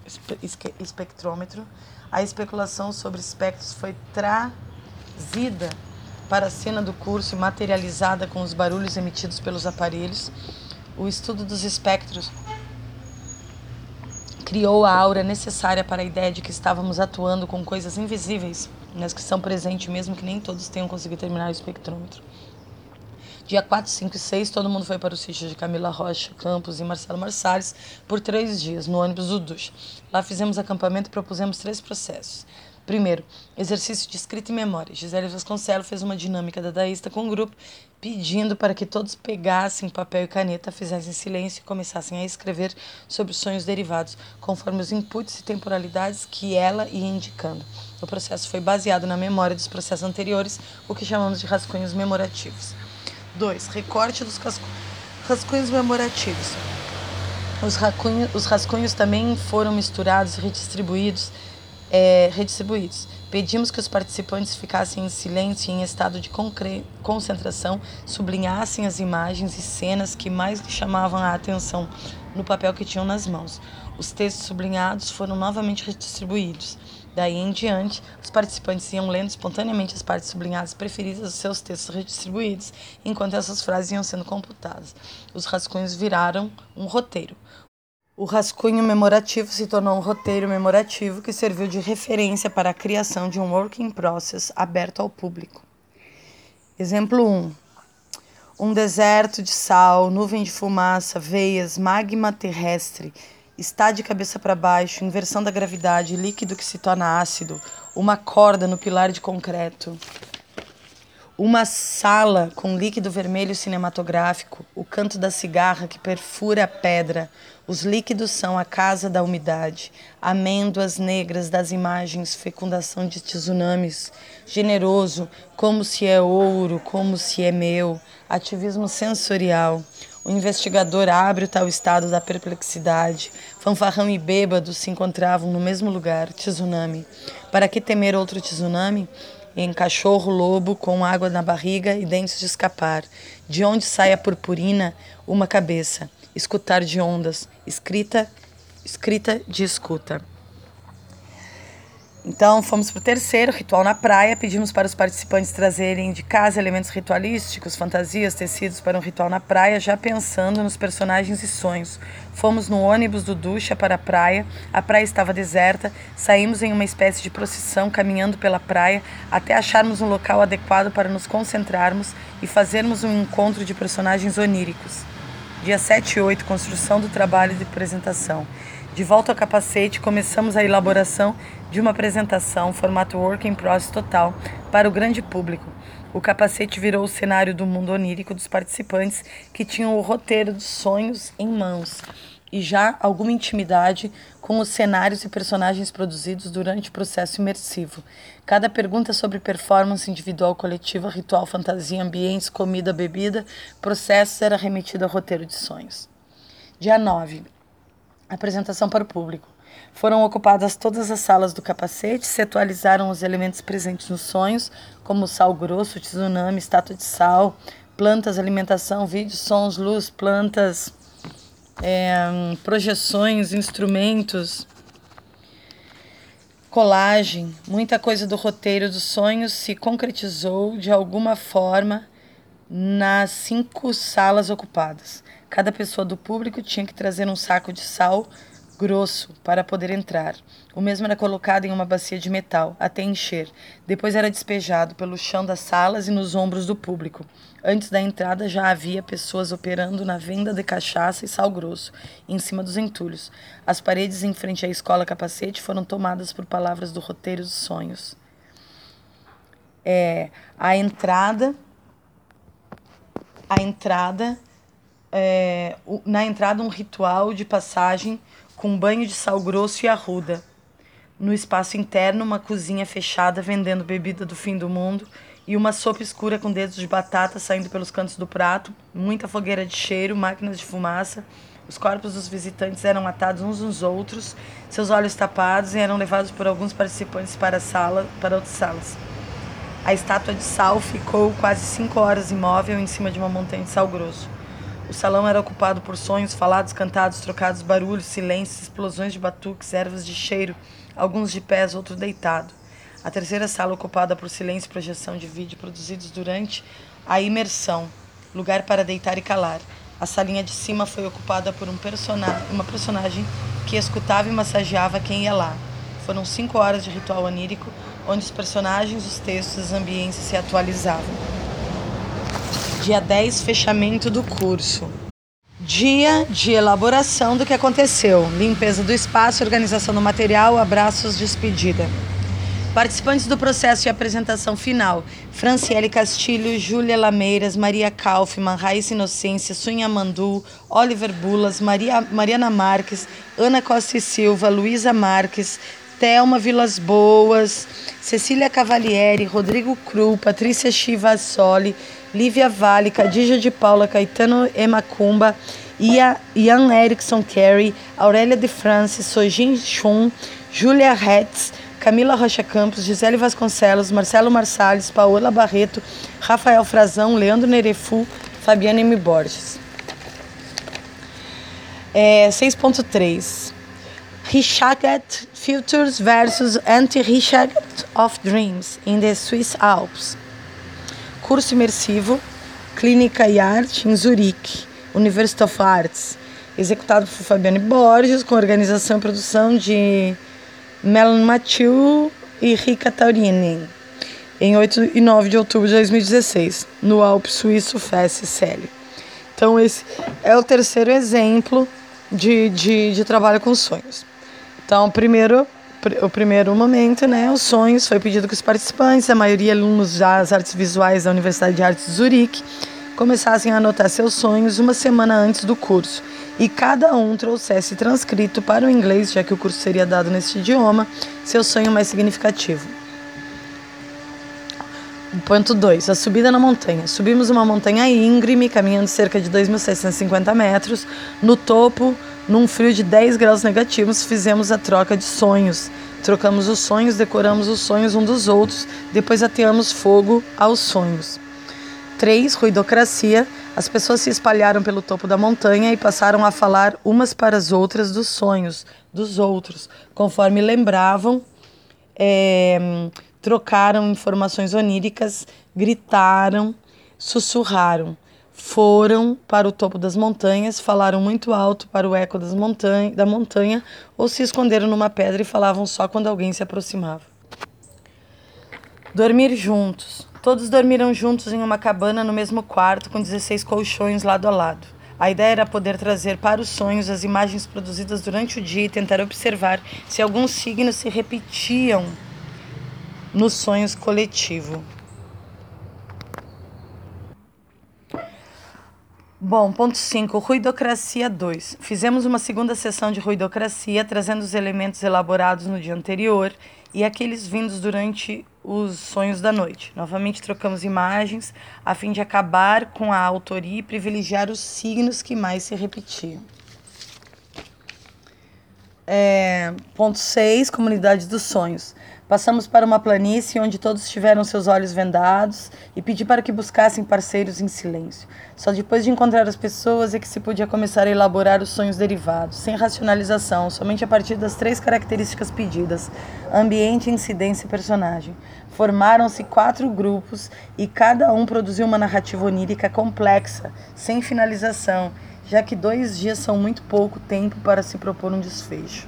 A especulação sobre espectros foi trazida para a cena do curso e materializada com os barulhos emitidos pelos aparelhos. O estudo dos espectros criou a aura necessária para a ideia de que estávamos atuando com coisas invisíveis, mas que são presentes mesmo que nem todos tenham conseguido terminar o espectrômetro. Dia 4, 5 e 6, todo mundo foi para o sítio de Camila Rocha Campos e Marcelo Marsalis por 3 dias, no ônibus do Ducha. Lá fizemos acampamento e propusemos 3 processos. Primeiro, exercício de escrita e memória. Gisele Vasconcelos fez uma dinâmica dadaísta com o grupo, pedindo para que todos pegassem papel e caneta, fizessem silêncio e começassem a escrever sobre os sonhos derivados, conforme os inputs e temporalidades que ela ia indicando. O processo foi baseado na memória dos processos anteriores, o que chamamos de rascunhos memorativos. 2. Recorte dos rascunhos memorativos. Os rascunhos também foram misturados e redistribuídos. Pedimos que os participantes ficassem em silêncio e em estado de concentração, sublinhassem as imagens e cenas que mais lhe chamavam a atenção no papel que tinham nas mãos. Os textos sublinhados foram novamente redistribuídos. Daí em diante, os participantes iam lendo espontaneamente as partes sublinhadas preferidas dos seus textos redistribuídos, enquanto essas frases iam sendo computadas. Os rascunhos viraram um roteiro. O rascunho memorativo se tornou um roteiro memorativo que serviu de referência para a criação de um work in process aberto ao público. Exemplo 1. Um deserto de sal, nuvem de fumaça, veias, magma terrestre, está de cabeça para baixo, inversão da gravidade, líquido que se torna ácido, uma corda no pilar de concreto. Uma sala com líquido vermelho cinematográfico, o canto da cigarra que perfura a pedra. Os líquidos são a casa da umidade, amêndoas negras das imagens, fecundação de tsunamis, generoso, como se é ouro, como se é meu, ativismo sensorial. O investigador abre o tal estado da perplexidade. Fanfarrão e bêbado se encontravam no mesmo lugar, tsunami. Para que temer outro tsunami? Em cachorro-lobo com água na barriga e dentes de escapar. De onde sai a purpurina? Uma cabeça. Escutar de ondas. Escrita de escuta. Então, fomos para o terceiro, ritual na praia. Pedimos para os participantes trazerem de casa elementos ritualísticos, fantasias, tecidos para um ritual na praia, já pensando nos personagens e sonhos. Fomos no ônibus do Ducha para a praia estava deserta, saímos em uma espécie de procissão, caminhando pela praia, até acharmos um local adequado para nos concentrarmos e fazermos um encontro de personagens oníricos. Dia 7 e 8, construção do trabalho de apresentação. De volta ao capacete, começamos a elaboração de uma apresentação, formato work in process total, para o grande público. O capacete virou o cenário do mundo onírico dos participantes, que tinham o roteiro dos sonhos em mãos e já alguma intimidade com os cenários e personagens produzidos durante o processo imersivo. Cada pergunta sobre performance individual, coletiva, ritual, fantasia, ambientes, comida, bebida, processos era remetida ao roteiro de sonhos. Dia 9. Apresentação para o público. Foram ocupadas todas as salas do capacete, se atualizaram os elementos presentes nos sonhos, como sal grosso, tsunami, estátua de sal, plantas, alimentação, vídeos, sons, luz, plantas, projeções, instrumentos, colagem. Muita coisa do roteiro dos sonhos se concretizou de alguma forma nas 5 salas ocupadas. Cada pessoa do público tinha que trazer um saco de sal grosso para poder entrar. O mesmo era colocado em uma bacia de metal, até encher. Depois era despejado pelo chão das salas e nos ombros do público. Antes da entrada já havia pessoas operando na venda de cachaça e sal grosso, em cima dos entulhos. As paredes em frente à escola capacete foram tomadas por palavras do roteiro dos sonhos. Na entrada um ritual de passagem com banho de sal grosso e arruda. No espaço interno, uma cozinha fechada vendendo bebida do fim do mundo e uma sopa escura com dedos de batata saindo pelos cantos do prato, muita fogueira de cheiro, máquinas de fumaça. Os corpos dos visitantes eram atados uns nos outros, seus olhos tapados, e eram levados por alguns participantes para outras salas. A estátua de sal ficou quase 5 horas imóvel em cima de uma montanha de sal grosso. O salão era ocupado por sonhos falados, cantados, trocados, barulhos, silêncios, explosões de batuques, ervas de cheiro, alguns de pés, outros deitados. A terceira sala ocupada por silêncio e projeção de vídeo produzidos durante a imersão, lugar para deitar e calar. A salinha de cima foi ocupada por uma personagem que escutava e massageava quem ia lá. Foram 5 horas de ritual onírico, onde os personagens, os textos e os ambientes se atualizavam. Dia 10, fechamento do curso. Dia de elaboração do que aconteceu. Limpeza do espaço, organização do material, abraços, despedida. Participantes do processo de apresentação final: Franciele Castilho, Júlia Lameiras, Maria Kaufmann, Raíssa Inocência, Sunha Mandu, Oliver Bulas, Mariana Marques, Ana Costa e Silva, Luísa Marques, Thelma Vilas Boas, Cecília Cavalieri, Rodrigo Cru, Patrícia Chivassoli, Lívia Vale, Khadija de Paula, Caetano Emacumba, Ian Erickson Carey, Aurélia de Francis, Sojin Chun, Júlia Hetz, Camila Rocha Campos, Gisele Vasconcelos, Marcelo Marsalles, Paola Barreto, Rafael Frazão, Leandro Nerefu, Fabiana M. Borges. 6.3. Rechaget Futures versus Anti-Rechaget of Dreams in the Swiss Alps. Curso imersivo, Clínica e Arte em Zurique, University of Arts, executado por Fabiane Borges, com organização e produção de Melanie Mathieu e Rika Taurini, em 8 e 9 de outubro de 2016, no Alpe Suíço FSCL. Então, esse é o terceiro exemplo de trabalho com sonhos. Então, o primeiro momento, né, os sonhos, foi pedido que os participantes, a maioria alunos das artes visuais da Universidade de Artes de Zurique, começassem a anotar seus sonhos uma semana antes do curso e cada um trouxesse transcrito para o inglês, já que o curso seria dado nesse idioma, seu sonho mais significativo. Ponto 2. A subida na montanha. Subimos uma montanha íngreme, caminhando cerca de 2.650 metros. No topo, num frio de 10 graus negativos, fizemos a troca de sonhos. Trocamos os sonhos, decoramos os sonhos um dos outros, depois ateamos fogo aos sonhos. 3. Ruidocracia. As pessoas se espalharam pelo topo da montanha e passaram a falar umas para as outras dos sonhos dos outros, conforme lembravam, trocaram informações oníricas, gritaram, sussurraram. Foram para o topo das montanhas, falaram muito alto para o eco da montanha ou se esconderam numa pedra e falavam só quando alguém se aproximava. Dormir juntos. Todos dormiram juntos em uma cabana no mesmo quarto, com 16 colchões lado a lado. A ideia era poder trazer para os sonhos as imagens produzidas durante o dia e tentar observar se alguns signos se repetiam nos sonhos coletivos. Bom, ponto 5, Ruidocracia 2. Fizemos uma segunda sessão de ruidocracia, trazendo os elementos elaborados no dia anterior e aqueles vindos durante os sonhos da noite. Novamente trocamos imagens, a fim de acabar com a autoria e privilegiar os signos que mais se repetiam. Ponto 6, Comunidade dos Sonhos. Passamos para uma planície onde todos tiveram seus olhos vendados e pedi para que buscassem parceiros em silêncio. Só depois de encontrar as pessoas é que se podia começar a elaborar os sonhos derivados, sem racionalização, somente a partir das 3 características pedidas: ambiente, incidência e personagem. Formaram-se 4 grupos e cada um produziu uma narrativa onírica complexa, sem finalização, já que 2 dias são muito pouco tempo para se propor um desfecho.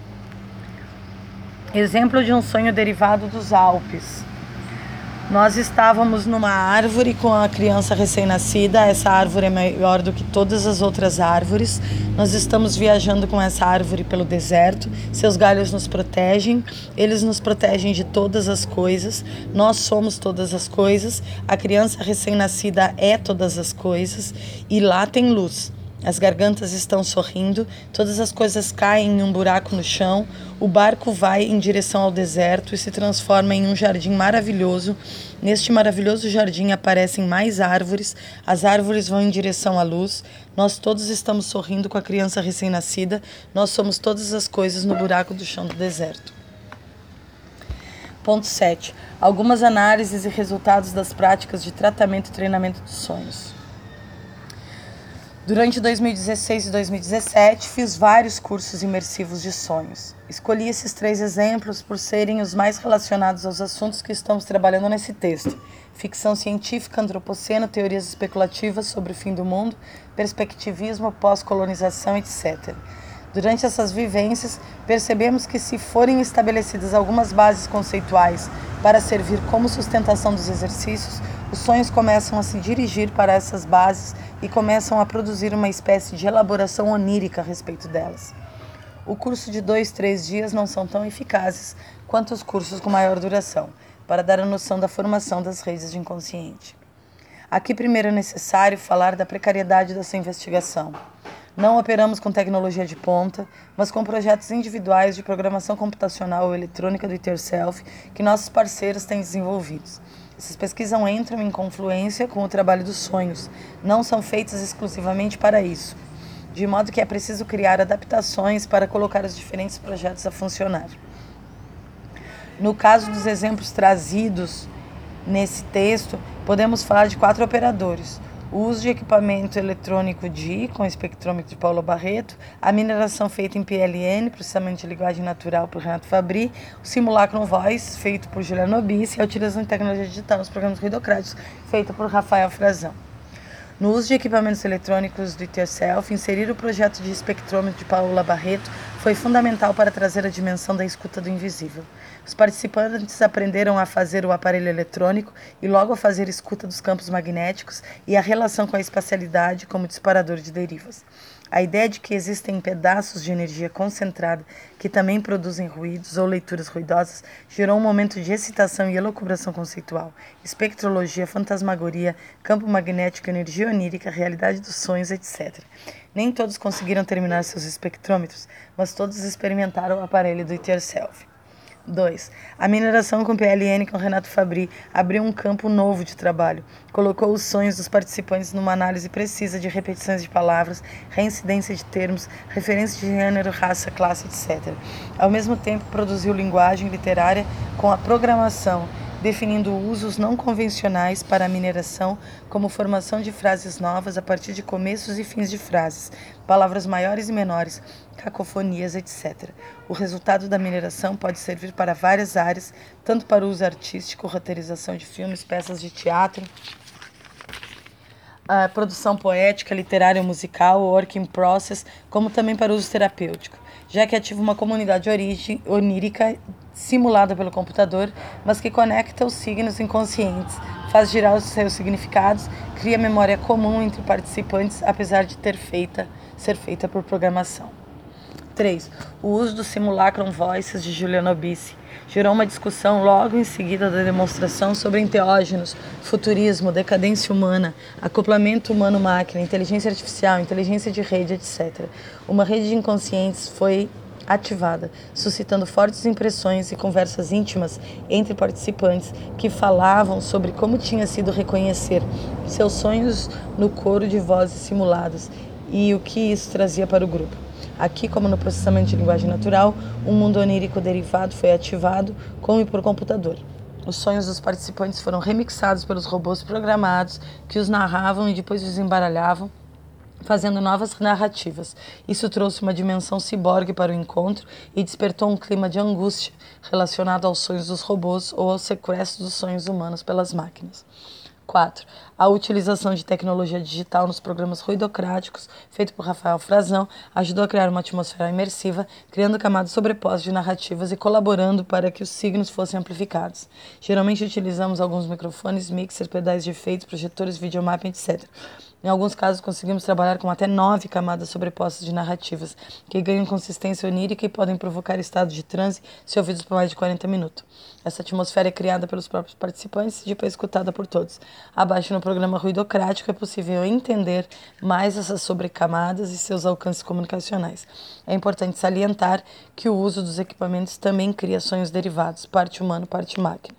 Exemplo de um sonho derivado dos Alpes. Nós estávamos numa árvore com a criança recém-nascida. Essa árvore é maior do que todas as outras árvores. Nós estamos viajando com essa árvore pelo deserto. Seus galhos nos protegem. Eles nos protegem de todas as coisas. Nós somos todas as coisas. A criança recém-nascida é todas as coisas. E lá tem luz. As gargantas estão sorrindo, todas as coisas caem em um buraco no chão, o barco vai em direção ao deserto e se transforma em um jardim maravilhoso. Neste maravilhoso jardim aparecem mais árvores, as árvores vão em direção à luz, nós todos estamos sorrindo com a criança recém-nascida, nós somos todas as coisas no buraco do chão do deserto. Ponto 7. Algumas análises e resultados das práticas de tratamento e treinamento dos sonhos. Durante 2016 e 2017, fiz vários cursos imersivos de sonhos. Escolhi esses 3 exemplos por serem os mais relacionados aos assuntos que estamos trabalhando nesse texto: ficção científica, antropoceno, teorias especulativas sobre o fim do mundo, perspectivismo, pós-colonização, etc. Durante essas vivências, percebemos que, se forem estabelecidas algumas bases conceituais para servir como sustentação dos exercícios, os sonhos começam a se dirigir para essas bases e começam a produzir uma espécie de elaboração onírica a respeito delas. O curso de 2, 3 dias não são tão eficazes quanto os cursos com maior duração, para dar a noção da formação das redes de inconsciente. Aqui primeiro é necessário falar da precariedade dessa investigação. Não operamos com tecnologia de ponta, mas com projetos individuais de programação computacional ou eletrônica do It Yourself que nossos parceiros têm desenvolvidos. Essas pesquisas entram em confluência com o trabalho dos sonhos, não são feitas exclusivamente para isso, de modo que é preciso criar adaptações para colocar os diferentes projetos a funcionar. No caso dos exemplos trazidos nesse texto, podemos falar de 4 operadores. o uso de equipamento eletrônico DI, com espectrômetro de Paula Barreto, a mineração feita em PLN, processamento de linguagem natural por Renato Fabri, o simulacro voice, feito por Juliana Obissi, e a utilização de tecnologia digital nos programas ruidocráticos, feita por Rafael Frazão. No uso de equipamentos eletrônicos do It Yourself, inserir o projeto de espectrômetro de Paula Barreto foi fundamental para trazer a dimensão da escuta do invisível. Os participantes aprenderam a fazer o aparelho eletrônico e logo a fazer escuta dos campos magnéticos e a relação com a espacialidade como disparador de derivas. A ideia de que existem pedaços de energia concentrada que também produzem ruídos ou leituras ruidosas gerou um momento de excitação e elucubração conceitual, espectrologia, fantasmagoria, campo magnético, energia onírica, realidade dos sonhos, etc. Nem todos conseguiram terminar seus espectrômetros, mas todos experimentaram o aparelho do It Yourself. 2. A mineração com PLN com Renato Fabri abriu um campo novo de trabalho. Colocou os sonhos dos participantes numa análise precisa de repetições de palavras, reincidência de termos, referência de gênero, raça, classe, etc. Ao mesmo tempo, produziu linguagem literária com a programação, definindo usos não convencionais para a mineração, como formação de frases novas a partir de começos e fins de frases, palavras maiores e menores, cacofonias, etc. O resultado da mineração pode servir para várias áreas, tanto para o uso artístico, roteirização de filmes, peças de teatro, a produção poética, literária ou musical, work in process, como também para uso terapêutico, já que ativa uma comunidade onírica simulada pelo computador, mas que conecta os signos inconscientes, faz girar os seus significados, cria memória comum entre participantes, apesar de ser feita por programação. 3. O uso do simulacron voices de Juliana Obissi gerou uma discussão logo em seguida da demonstração sobre enteógenos, futurismo, decadência humana, acoplamento humano-máquina, inteligência artificial, inteligência de rede, etc. Uma rede de inconscientes foi ativada, suscitando fortes impressões e conversas íntimas entre participantes que falavam sobre como tinha sido reconhecer seus sonhos no coro de vozes simuladas e o que isso trazia para o grupo. Aqui, como no processamento de linguagem natural, um mundo onírico derivado foi ativado com e por computador. Os sonhos dos participantes foram remixados pelos robôs programados que os narravam e depois desembaralhavam, fazendo novas narrativas. Isso trouxe uma dimensão ciborgue para o encontro e despertou um clima de angústia relacionado aos sonhos dos robôs ou ao sequestro dos sonhos humanos pelas máquinas. 4. A utilização de tecnologia digital nos programas ruidocráticos, feito por Rafael Frazão, ajudou a criar uma atmosfera imersiva, criando camadas sobrepostas de narrativas e colaborando para que os signos fossem amplificados. Geralmente utilizamos alguns microfones, mixer, pedais de efeitos, projetores, videomapping, etc. Em alguns casos, conseguimos trabalhar com até 9 camadas sobrepostas de narrativas, que ganham consistência onírica e podem provocar estados de transe se ouvidos por mais de 40 minutos. Essa atmosfera é criada pelos próprios participantes e depois escutada por todos. Abaixo no programa ruidocrático é possível entender mais essas sobrecamadas e seus alcances comunicacionais. É importante salientar que o uso dos equipamentos também cria sonhos derivados, parte humano, parte máquina.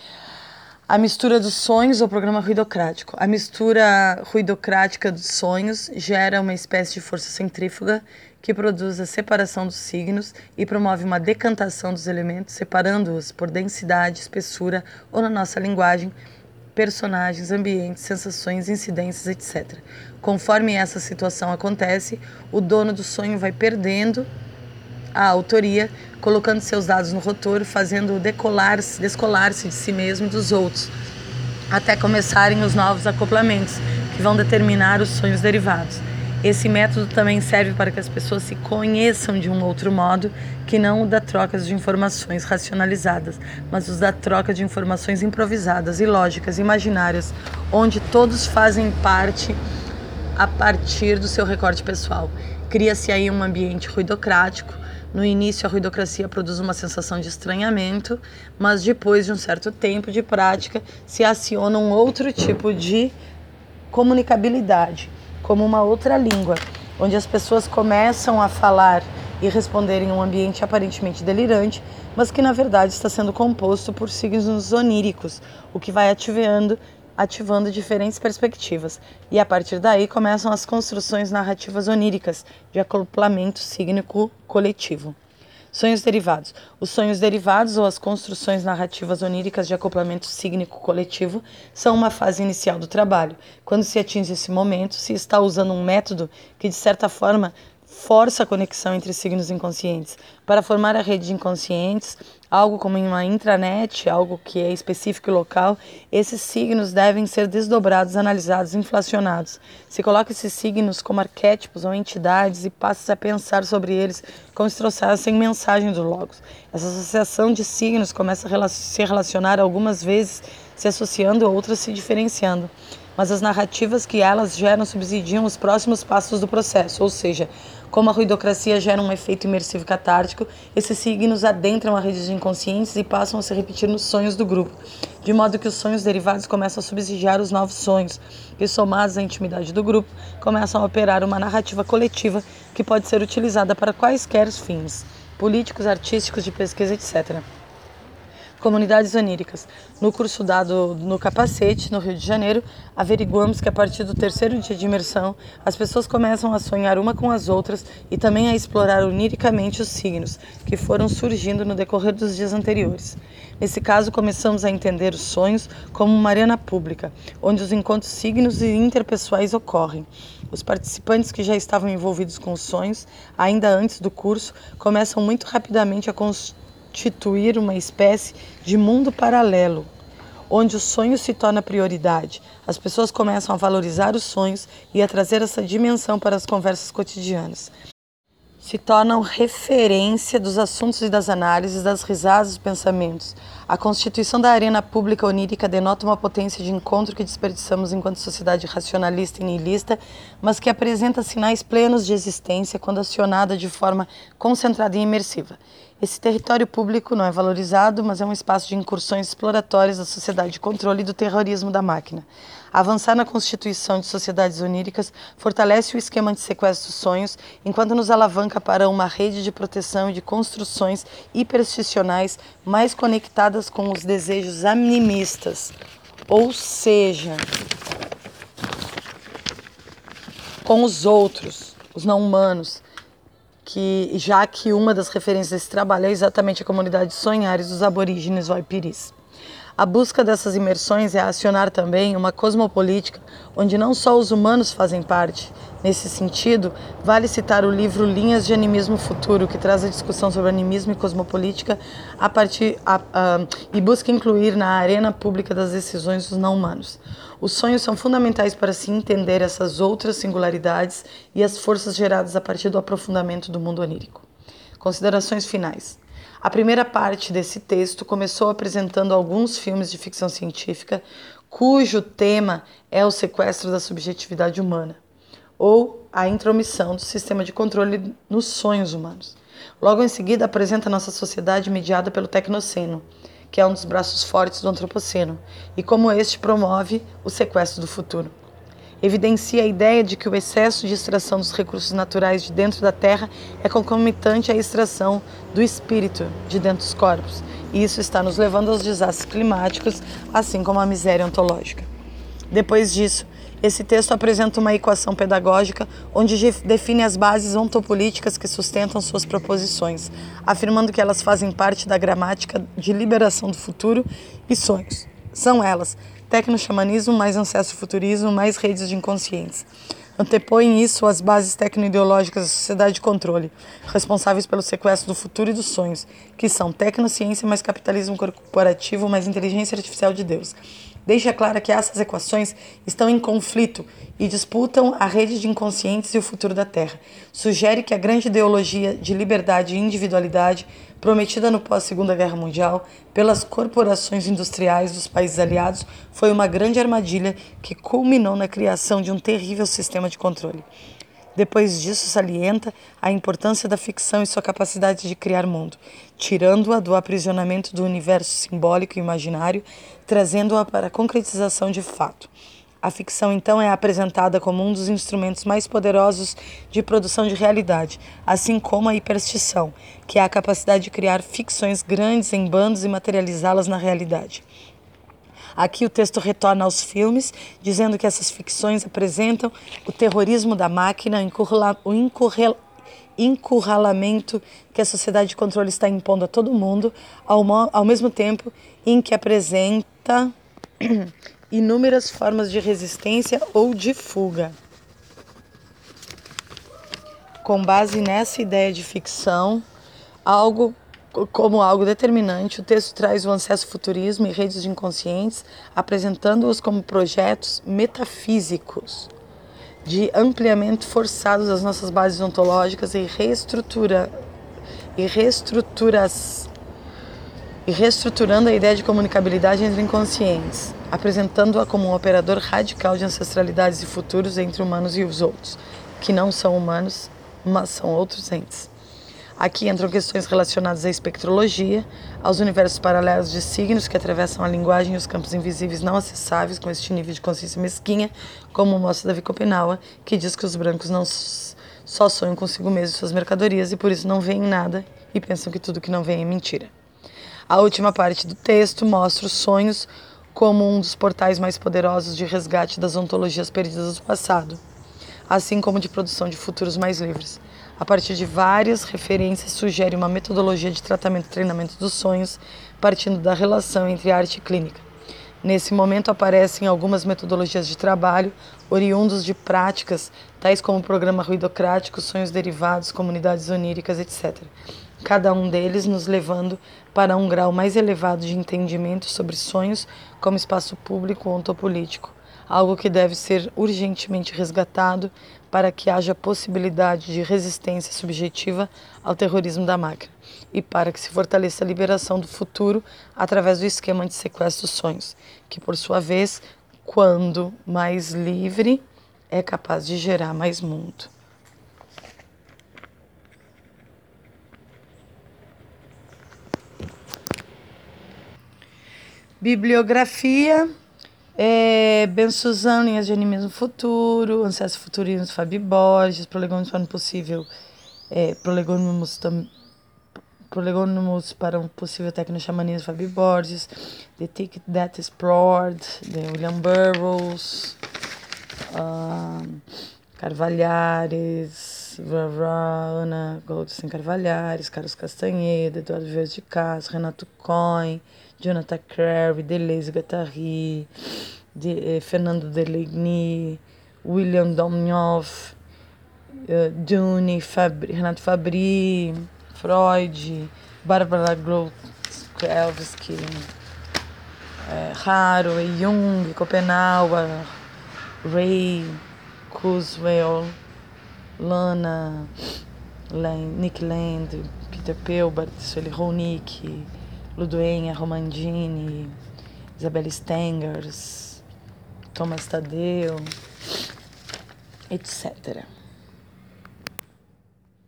A mistura dos sonhos ou programa ruidocrático. A mistura ruidocrática dos sonhos gera uma espécie de força centrífuga que produz a separação dos signos e promove uma decantação dos elementos, separando-os por densidade, espessura ou, na nossa linguagem, personagens, ambientes, sensações, incidências, etc. Conforme essa situação acontece, o dono do sonho vai perdendo a autoria, colocando seus dados no rotor, fazendo-o descolar-se de si mesmo e dos outros, até começarem os novos acoplamentos, que vão determinar os sonhos derivados. Esse método também serve para que as pessoas se conheçam de um outro modo, que não o da troca de informações racionalizadas, mas os da troca de informações improvisadas e lógicas, imaginárias, onde todos fazem parte a partir do seu recorte pessoal. Cria-se aí um ambiente ruidocrático. No início, a ruidocracia produz uma sensação de estranhamento, mas depois de um certo tempo de prática, se aciona um outro tipo de comunicabilidade, como uma outra língua, onde as pessoas começam a falar e responder em um ambiente aparentemente delirante, mas que na verdade está sendo composto por signos oníricos, o que vai ativando diferentes perspectivas. E a partir daí começam as construções narrativas oníricas de acoplamento sígnico coletivo. Sonhos derivados. Os sonhos derivados ou as construções narrativas oníricas de acoplamento psíquico coletivo são uma fase inicial do trabalho. Quando se atinge esse momento, se está usando um método que, de certa forma, força a conexão entre signos inconscientes. Para formar a rede de inconscientes, algo como em uma intranet, algo que é específico e local, esses signos devem ser desdobrados, analisados, inflacionados. Se coloca esses signos como arquétipos ou entidades e passa a pensar sobre eles como se trouxessem mensagem do Logos. Essa associação de signos começa a se relacionar algumas vezes se associando, outras se diferenciando. Mas as narrativas que elas geram subsidiam os próximos passos do processo, ou seja, como a ruidocracia gera um efeito imersivo catártico, esses signos adentram a rede de inconscientes e passam a se repetir nos sonhos do grupo, de modo que os sonhos derivados começam a subsidiar os novos sonhos, e somados à intimidade do grupo, começam a operar uma narrativa coletiva que pode ser utilizada para quaisquer fins, políticos, artísticos, de pesquisa, etc. Comunidades oníricas. No curso dado no Capacete, no Rio de Janeiro, averiguamos que a partir do terceiro dia de imersão, as pessoas começam a sonhar uma com as outras e também a explorar oniricamente os signos, que foram surgindo no decorrer dos dias anteriores. Nesse caso, começamos a entender os sonhos como uma arena pública, onde os encontros signos e interpessoais ocorrem. Os participantes que já estavam envolvidos com os sonhos, ainda antes do curso, começam muito rapidamente a constituir uma espécie de mundo paralelo, onde o sonho se torna prioridade. As pessoas começam a valorizar os sonhos e a trazer essa dimensão para as conversas cotidianas. Se tornam referência dos assuntos e das análises, das risadas dos pensamentos. A constituição da arena pública onírica denota uma potência de encontro que desperdiçamos enquanto sociedade racionalista e niilista, mas que apresenta sinais plenos de existência quando acionada de forma concentrada e imersiva. Esse território público não é valorizado, mas é um espaço de incursões exploratórias da sociedade de controle e do terrorismo da máquina. Avançar na constituição de sociedades oníricas fortalece o esquema de sequestro dos sonhos, enquanto nos alavanca para uma rede de proteção e de construções hipersticionais mais conectadas com os desejos animistas, ou seja, com os outros, os não humanos, já que uma das referências desse trabalho é exatamente a comunidade Sonhares dos aborígenes Waipiris. A busca dessas imersões é acionar também uma cosmopolítica onde não só os humanos fazem parte. Nesse sentido, vale citar o livro Linhas de Animismo Futuro, que traz a discussão sobre animismo e cosmopolítica e busca incluir na arena pública das decisões os não-humanos. Os sonhos são fundamentais para se entender essas outras singularidades e as forças geradas a partir do aprofundamento do mundo onírico. Considerações finais. A primeira parte desse texto começou apresentando alguns filmes de ficção científica cujo tema é o sequestro da subjetividade humana, ou a intromissão do sistema de controle nos sonhos humanos. Logo em seguida, apresenta a nossa sociedade mediada pelo tecnoceno, que é um dos braços fortes do antropoceno, e como este promove o sequestro do futuro. Evidencia a ideia de que o excesso de extração dos recursos naturais de dentro da Terra é concomitante à extração do espírito de dentro dos corpos, e isso está nos levando aos desastres climáticos, assim como à miséria ontológica. Depois disso, esse texto apresenta uma equação pedagógica onde define as bases ontopolíticas que sustentam suas proposições, afirmando que elas fazem parte da gramática de liberação do futuro e sonhos. São elas: tecno-xamanismo mais ancestro-futurismo mais redes de inconscientes. Antepõem isso às bases tecno-ideológicas da sociedade de controle, responsáveis pelo sequestro do futuro e dos sonhos, que são tecnociência mais capitalismo corporativo mais inteligência artificial de Deus. Deixa clara que essas equações estão em conflito e disputam a rede de inconscientes e o futuro da Terra. Sugere que a grande ideologia de liberdade e individualidade, prometida no pós-Segunda Guerra Mundial pelas corporações industriais dos países aliados, foi uma grande armadilha que culminou na criação de um terrível sistema de controle. Depois disso, salienta a importância da ficção e sua capacidade de criar mundo, tirando-a do aprisionamento do universo simbólico e imaginário, trazendo-a para a concretização de fato. A ficção, então, é apresentada como um dos instrumentos mais poderosos de produção de realidade, assim como a hiperstição, que é a capacidade de criar ficções grandes em bandos e materializá-las na realidade. Aqui o texto retorna aos filmes, dizendo que essas ficções apresentam o terrorismo da máquina, encurralamento que a sociedade de controle está impondo a todo mundo, ao mesmo tempo em que apresenta inúmeras formas de resistência ou de fuga. Com base nessa ideia de ficção, como algo determinante, o texto traz o ansesso futurismo e redes de inconscientes, apresentando-os como projetos metafísicos de ampliamento forçado das nossas bases ontológicas e reestruturando a ideia de comunicabilidade entre inconscientes, apresentando-a como um operador radical de ancestralidades e futuros entre humanos e os outros, que não são humanos, mas são outros entes. Aqui entram questões relacionadas à espectrologia, aos universos paralelos de signos que atravessam a linguagem e os campos invisíveis não acessáveis com este nível de consciência mesquinha, como mostra Davi Copenaua, que diz que os brancos não só sonham consigo mesmos e suas mercadorias e por isso não veem nada e pensam que tudo que não vem é mentira. A última parte do texto mostra os sonhos como um dos portais mais poderosos de resgate das ontologias perdidas do passado, assim como de produção de futuros mais livres. A partir de várias referências, sugere uma metodologia de tratamento e treinamento dos sonhos, partindo da relação entre arte e clínica. Nesse momento aparecem algumas metodologias de trabalho, oriundos de práticas, tais como o programa ruidocrático, sonhos derivados, comunidades oníricas, etc. Cada um deles nos levando para um grau mais elevado de entendimento sobre sonhos como espaço público ontopolítico, algo que deve ser urgentemente resgatado para que haja possibilidade de resistência subjetiva ao terrorismo da máquina e para que se fortaleça a liberação do futuro através do esquema de sequestro dos sonhos, que por sua vez, quando mais livre, é capaz de gerar mais mundo. Bibliografia: Ben Suzano, Linhas de Animismo Futuro, Ansesso Futurismo, Fabi Borges, Prolegômenos para um Possível, Prolegômenos para um Possível Tecno-Xamanismo, Fabi Borges, The Ticket That Explored, de William Burroughs, Carvalhares, Ana Goldstein Carvalhares, Carlos Castanheira, Eduardo Vieira de Castro, Renato Cohen, Jonathan Crary, Deleuze Guattari, Fernando Deligny, William Domnov, Dune, Renato Fabri, Freud, Barbara Grotowski, Haraway, Jung, Copenhague, Ray Kurzweil, Lana, Nick Land, Peter Pelbart, Sueli Ronick, Luduenha Romandini, Isabelle Stengers, Thomas Tadeu, etc.